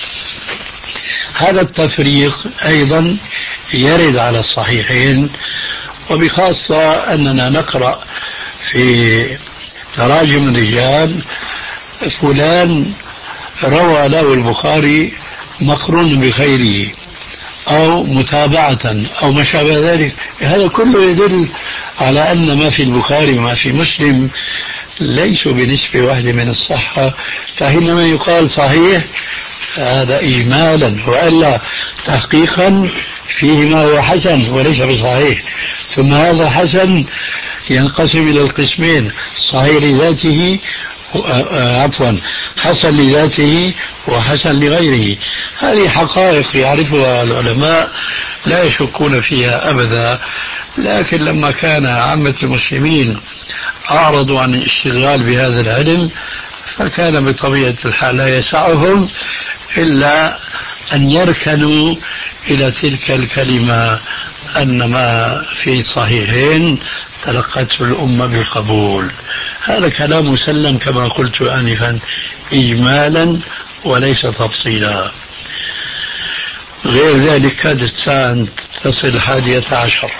هذا التفريق أيضا يرد على الصحيحين، وبخاصة أننا نقرأ في تراجم الرجال فلان روى له البخاري مقرون بخيره أو متابعة أو ما شابه ذلك، هذا كله يدل على أن ما في البخاري وما في مسلم ليسوا بنسبة واحدة من الصحة، فحينما يقال صحيح هذا إجمالا وإلا تحقيقا فيه ما هو حسن وليس بصحيح. ثم هذا حسن ينقسم إلى القسمين: صحيح لذاته عفوا حسن لذاته وحسن لغيره. هذه حقائق يعرفها العلماء لا يشكون فيها أبدا، لكن لما كان عامة المسلمين أعرضوا عن الاشتغال بهذا العلم فكان بطبيعة الحال لا يسعهم إلا أن يركنوا إلى تلك الكلمة أن ما في صحيحين تلقته الأمة بالقبول. هذا كلام مسلم كما قلت آنفا إجمالا وليس تفصيلا. غير ذلك كادت ساعة تصل الحادية عشر.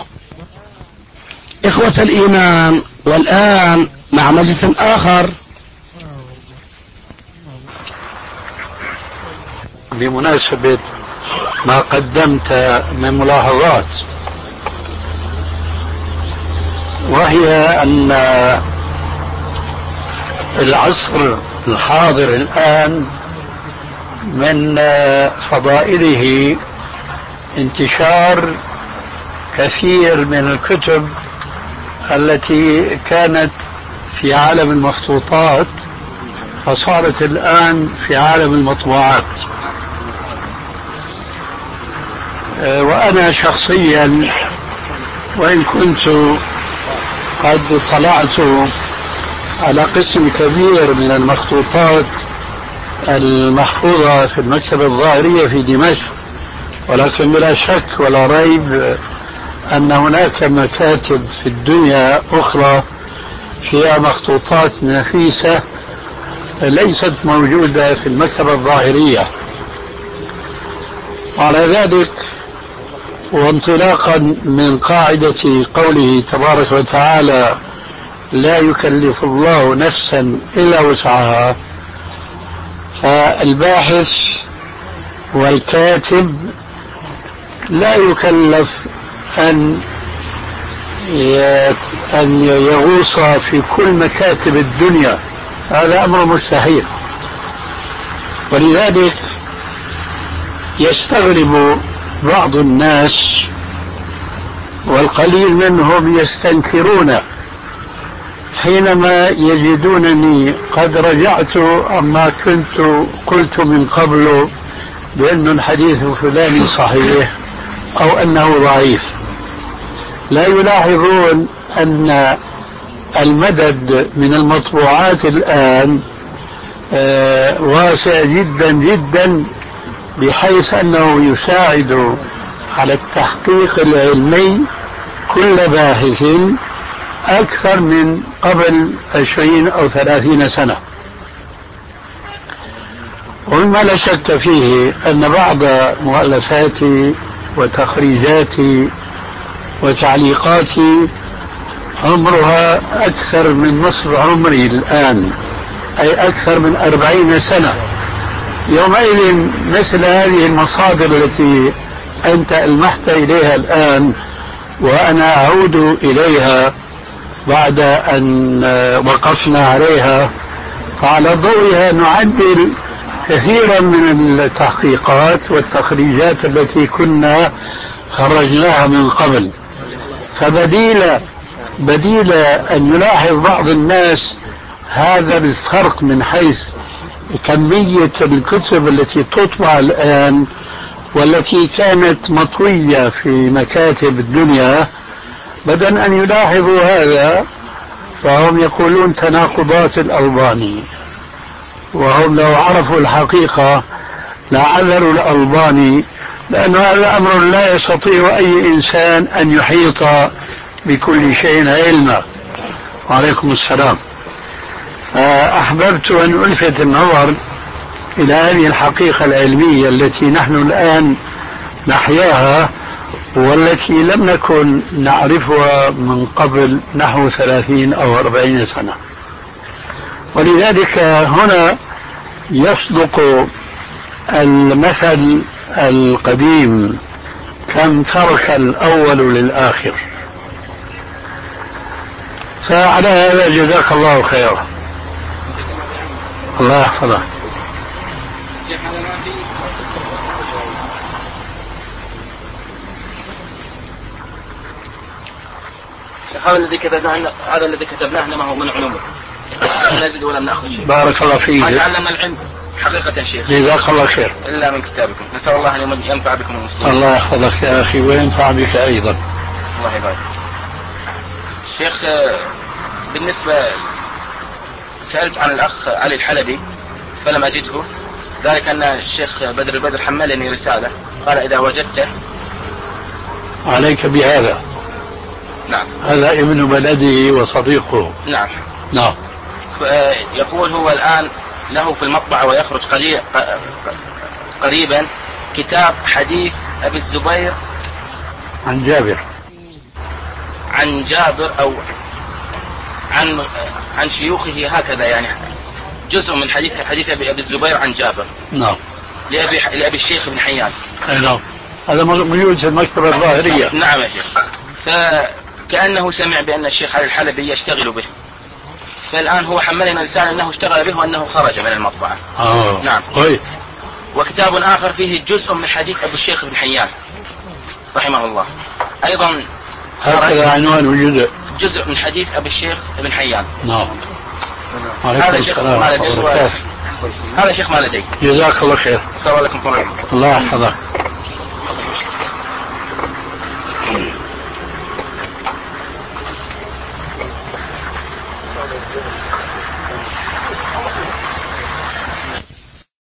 إخوة الإيمان، والآن مع مجلس آخر بمناسبة ما قدمت من ملاحظات، وهي أن العصر الحاضر الآن من فضائله انتشار كثير من الكتب التي كانت في عالم المخطوطات فصارت الآن في عالم المطبوعات. وأنا شخصيا وإن كنت قد اطلعت على قسم كبير من المخطوطات المحفوظة في المكتبة الظاهرية في دمشق، ولكن بلا شك ولا ريب أن هناك مكاتب في الدنيا أخرى فيها مخطوطات نفيسة ليست موجودة في المكتبة الظاهرية. وعلى ذلك وانطلاقا من قاعدة قوله تبارك وتعالى لا يكلف الله نفسا إلا وسعها، فالباحث والكاتب لا يكلف أن أن يغوص في كل مكاتب الدنيا، هذا أمر مستحيل. ولذلك يستغرب بعض الناس والقليل منهم يستنكرون حينما يجدونني قد رجعت عما كنت قلت من قبل بأن الحديث الفلاني صحيح أو أنه ضعيف. لا يلاحظون أن المدد من المطبوعات الآن واسع جدا جدا، بحيث أنه يساعد على التحقيق العلمي كل باحث أكثر من قبل عشرين أو ثلاثين سنة. ومما لا شك فيه أن بعض مؤلفاتي وتخريجاتي وتعليقاتي عمرها أكثر من نصف عمري الآن، أي أكثر من أربعين سنة. يومئذ مثل هذه المصادر التي أنت ألمحت إليها الآن وأنا أعود إليها بعد أن وقفنا عليها، فعلى ضوئها نعدل كثيرا من التحقيقات والتخريجات التي كنا خرجناها من قبل. فبديل بديل أن يلاحظ بعض الناس هذا الفرق من حيث كمية الكتب التي تطبع الآن والتي كانت مطوية في مكاتب الدنيا، بدل أن يلاحظوا هذا فهم يقولون تناقضات الألباني، وهم لو عرفوا الحقيقة لعذروا الألباني، لأن هذا أمر لا يستطيع أي إنسان أن يحيط بكل شيء علما. وعليكم السلام. أحببت أن ألفت النظر إلى هذه الحقيقة العلمية التي نحن الآن نحياها والتي لم نكن نعرفها من قبل نحو ثلاثين أو أربعين سنة. ولذلك هنا يصدق المثل القديم كم ترك الأول للآخر. فعلى هذا جزاك الله خيرا. الله يحفظك. هذا الذي كتبناه هذا الذي كتبناه ما هو من علومه، لا نزيد ولا نأخذ شيء. بارك الله فيك. ما تعلمنا العلم حقيقة شيخ جزاك الله خير إلا من كتابكم. نسأل الله أن ينفع بكم المسلمين. الله يحفظك يا أخي وينفع بك أيضا. الله يبارك. شيخ بالنسبة سألت عن الأخ علي الحلبي فلم أجده، ذلك أن الشيخ بدر البدر حملني رسالة قال إذا وجدته عليك بهذا. نعم. هذا ابن بلده وصديقه. نعم. نعم. يقول هو الآن له في المطبعة ويخرج قريبا كتاب حديث أبي الزبير عن جابر عن جابر أو عن عن شيوخه هكذا، يعني جزء من حديث حديث أبي الزبير عن جابر. نعم. لأبي لأبي الشيخ بن حيان. نعم. هذا موجود في المكتبة الظاهرية. نعم يا شيخ. فكأنه سمع بأن الشيخ علي الحلبي يشتغل به، فالآن هو حملنا رسالة أنه اشتغل به وأنه خرج من المطبعة. آه. نعم. طيب. وكتاب آخر فيه جزء من حديث أبو الشيخ بن حيان رحمه الله أيضا. هكذا عنوان وجزء جزء من حديث أبي الشيخ بن حيان. نعم. هذا شيخ ما لدي هذا شيخ ما لدي. جزاك الله خير. السلام عليكم ورحمة الله. الله يحفظك.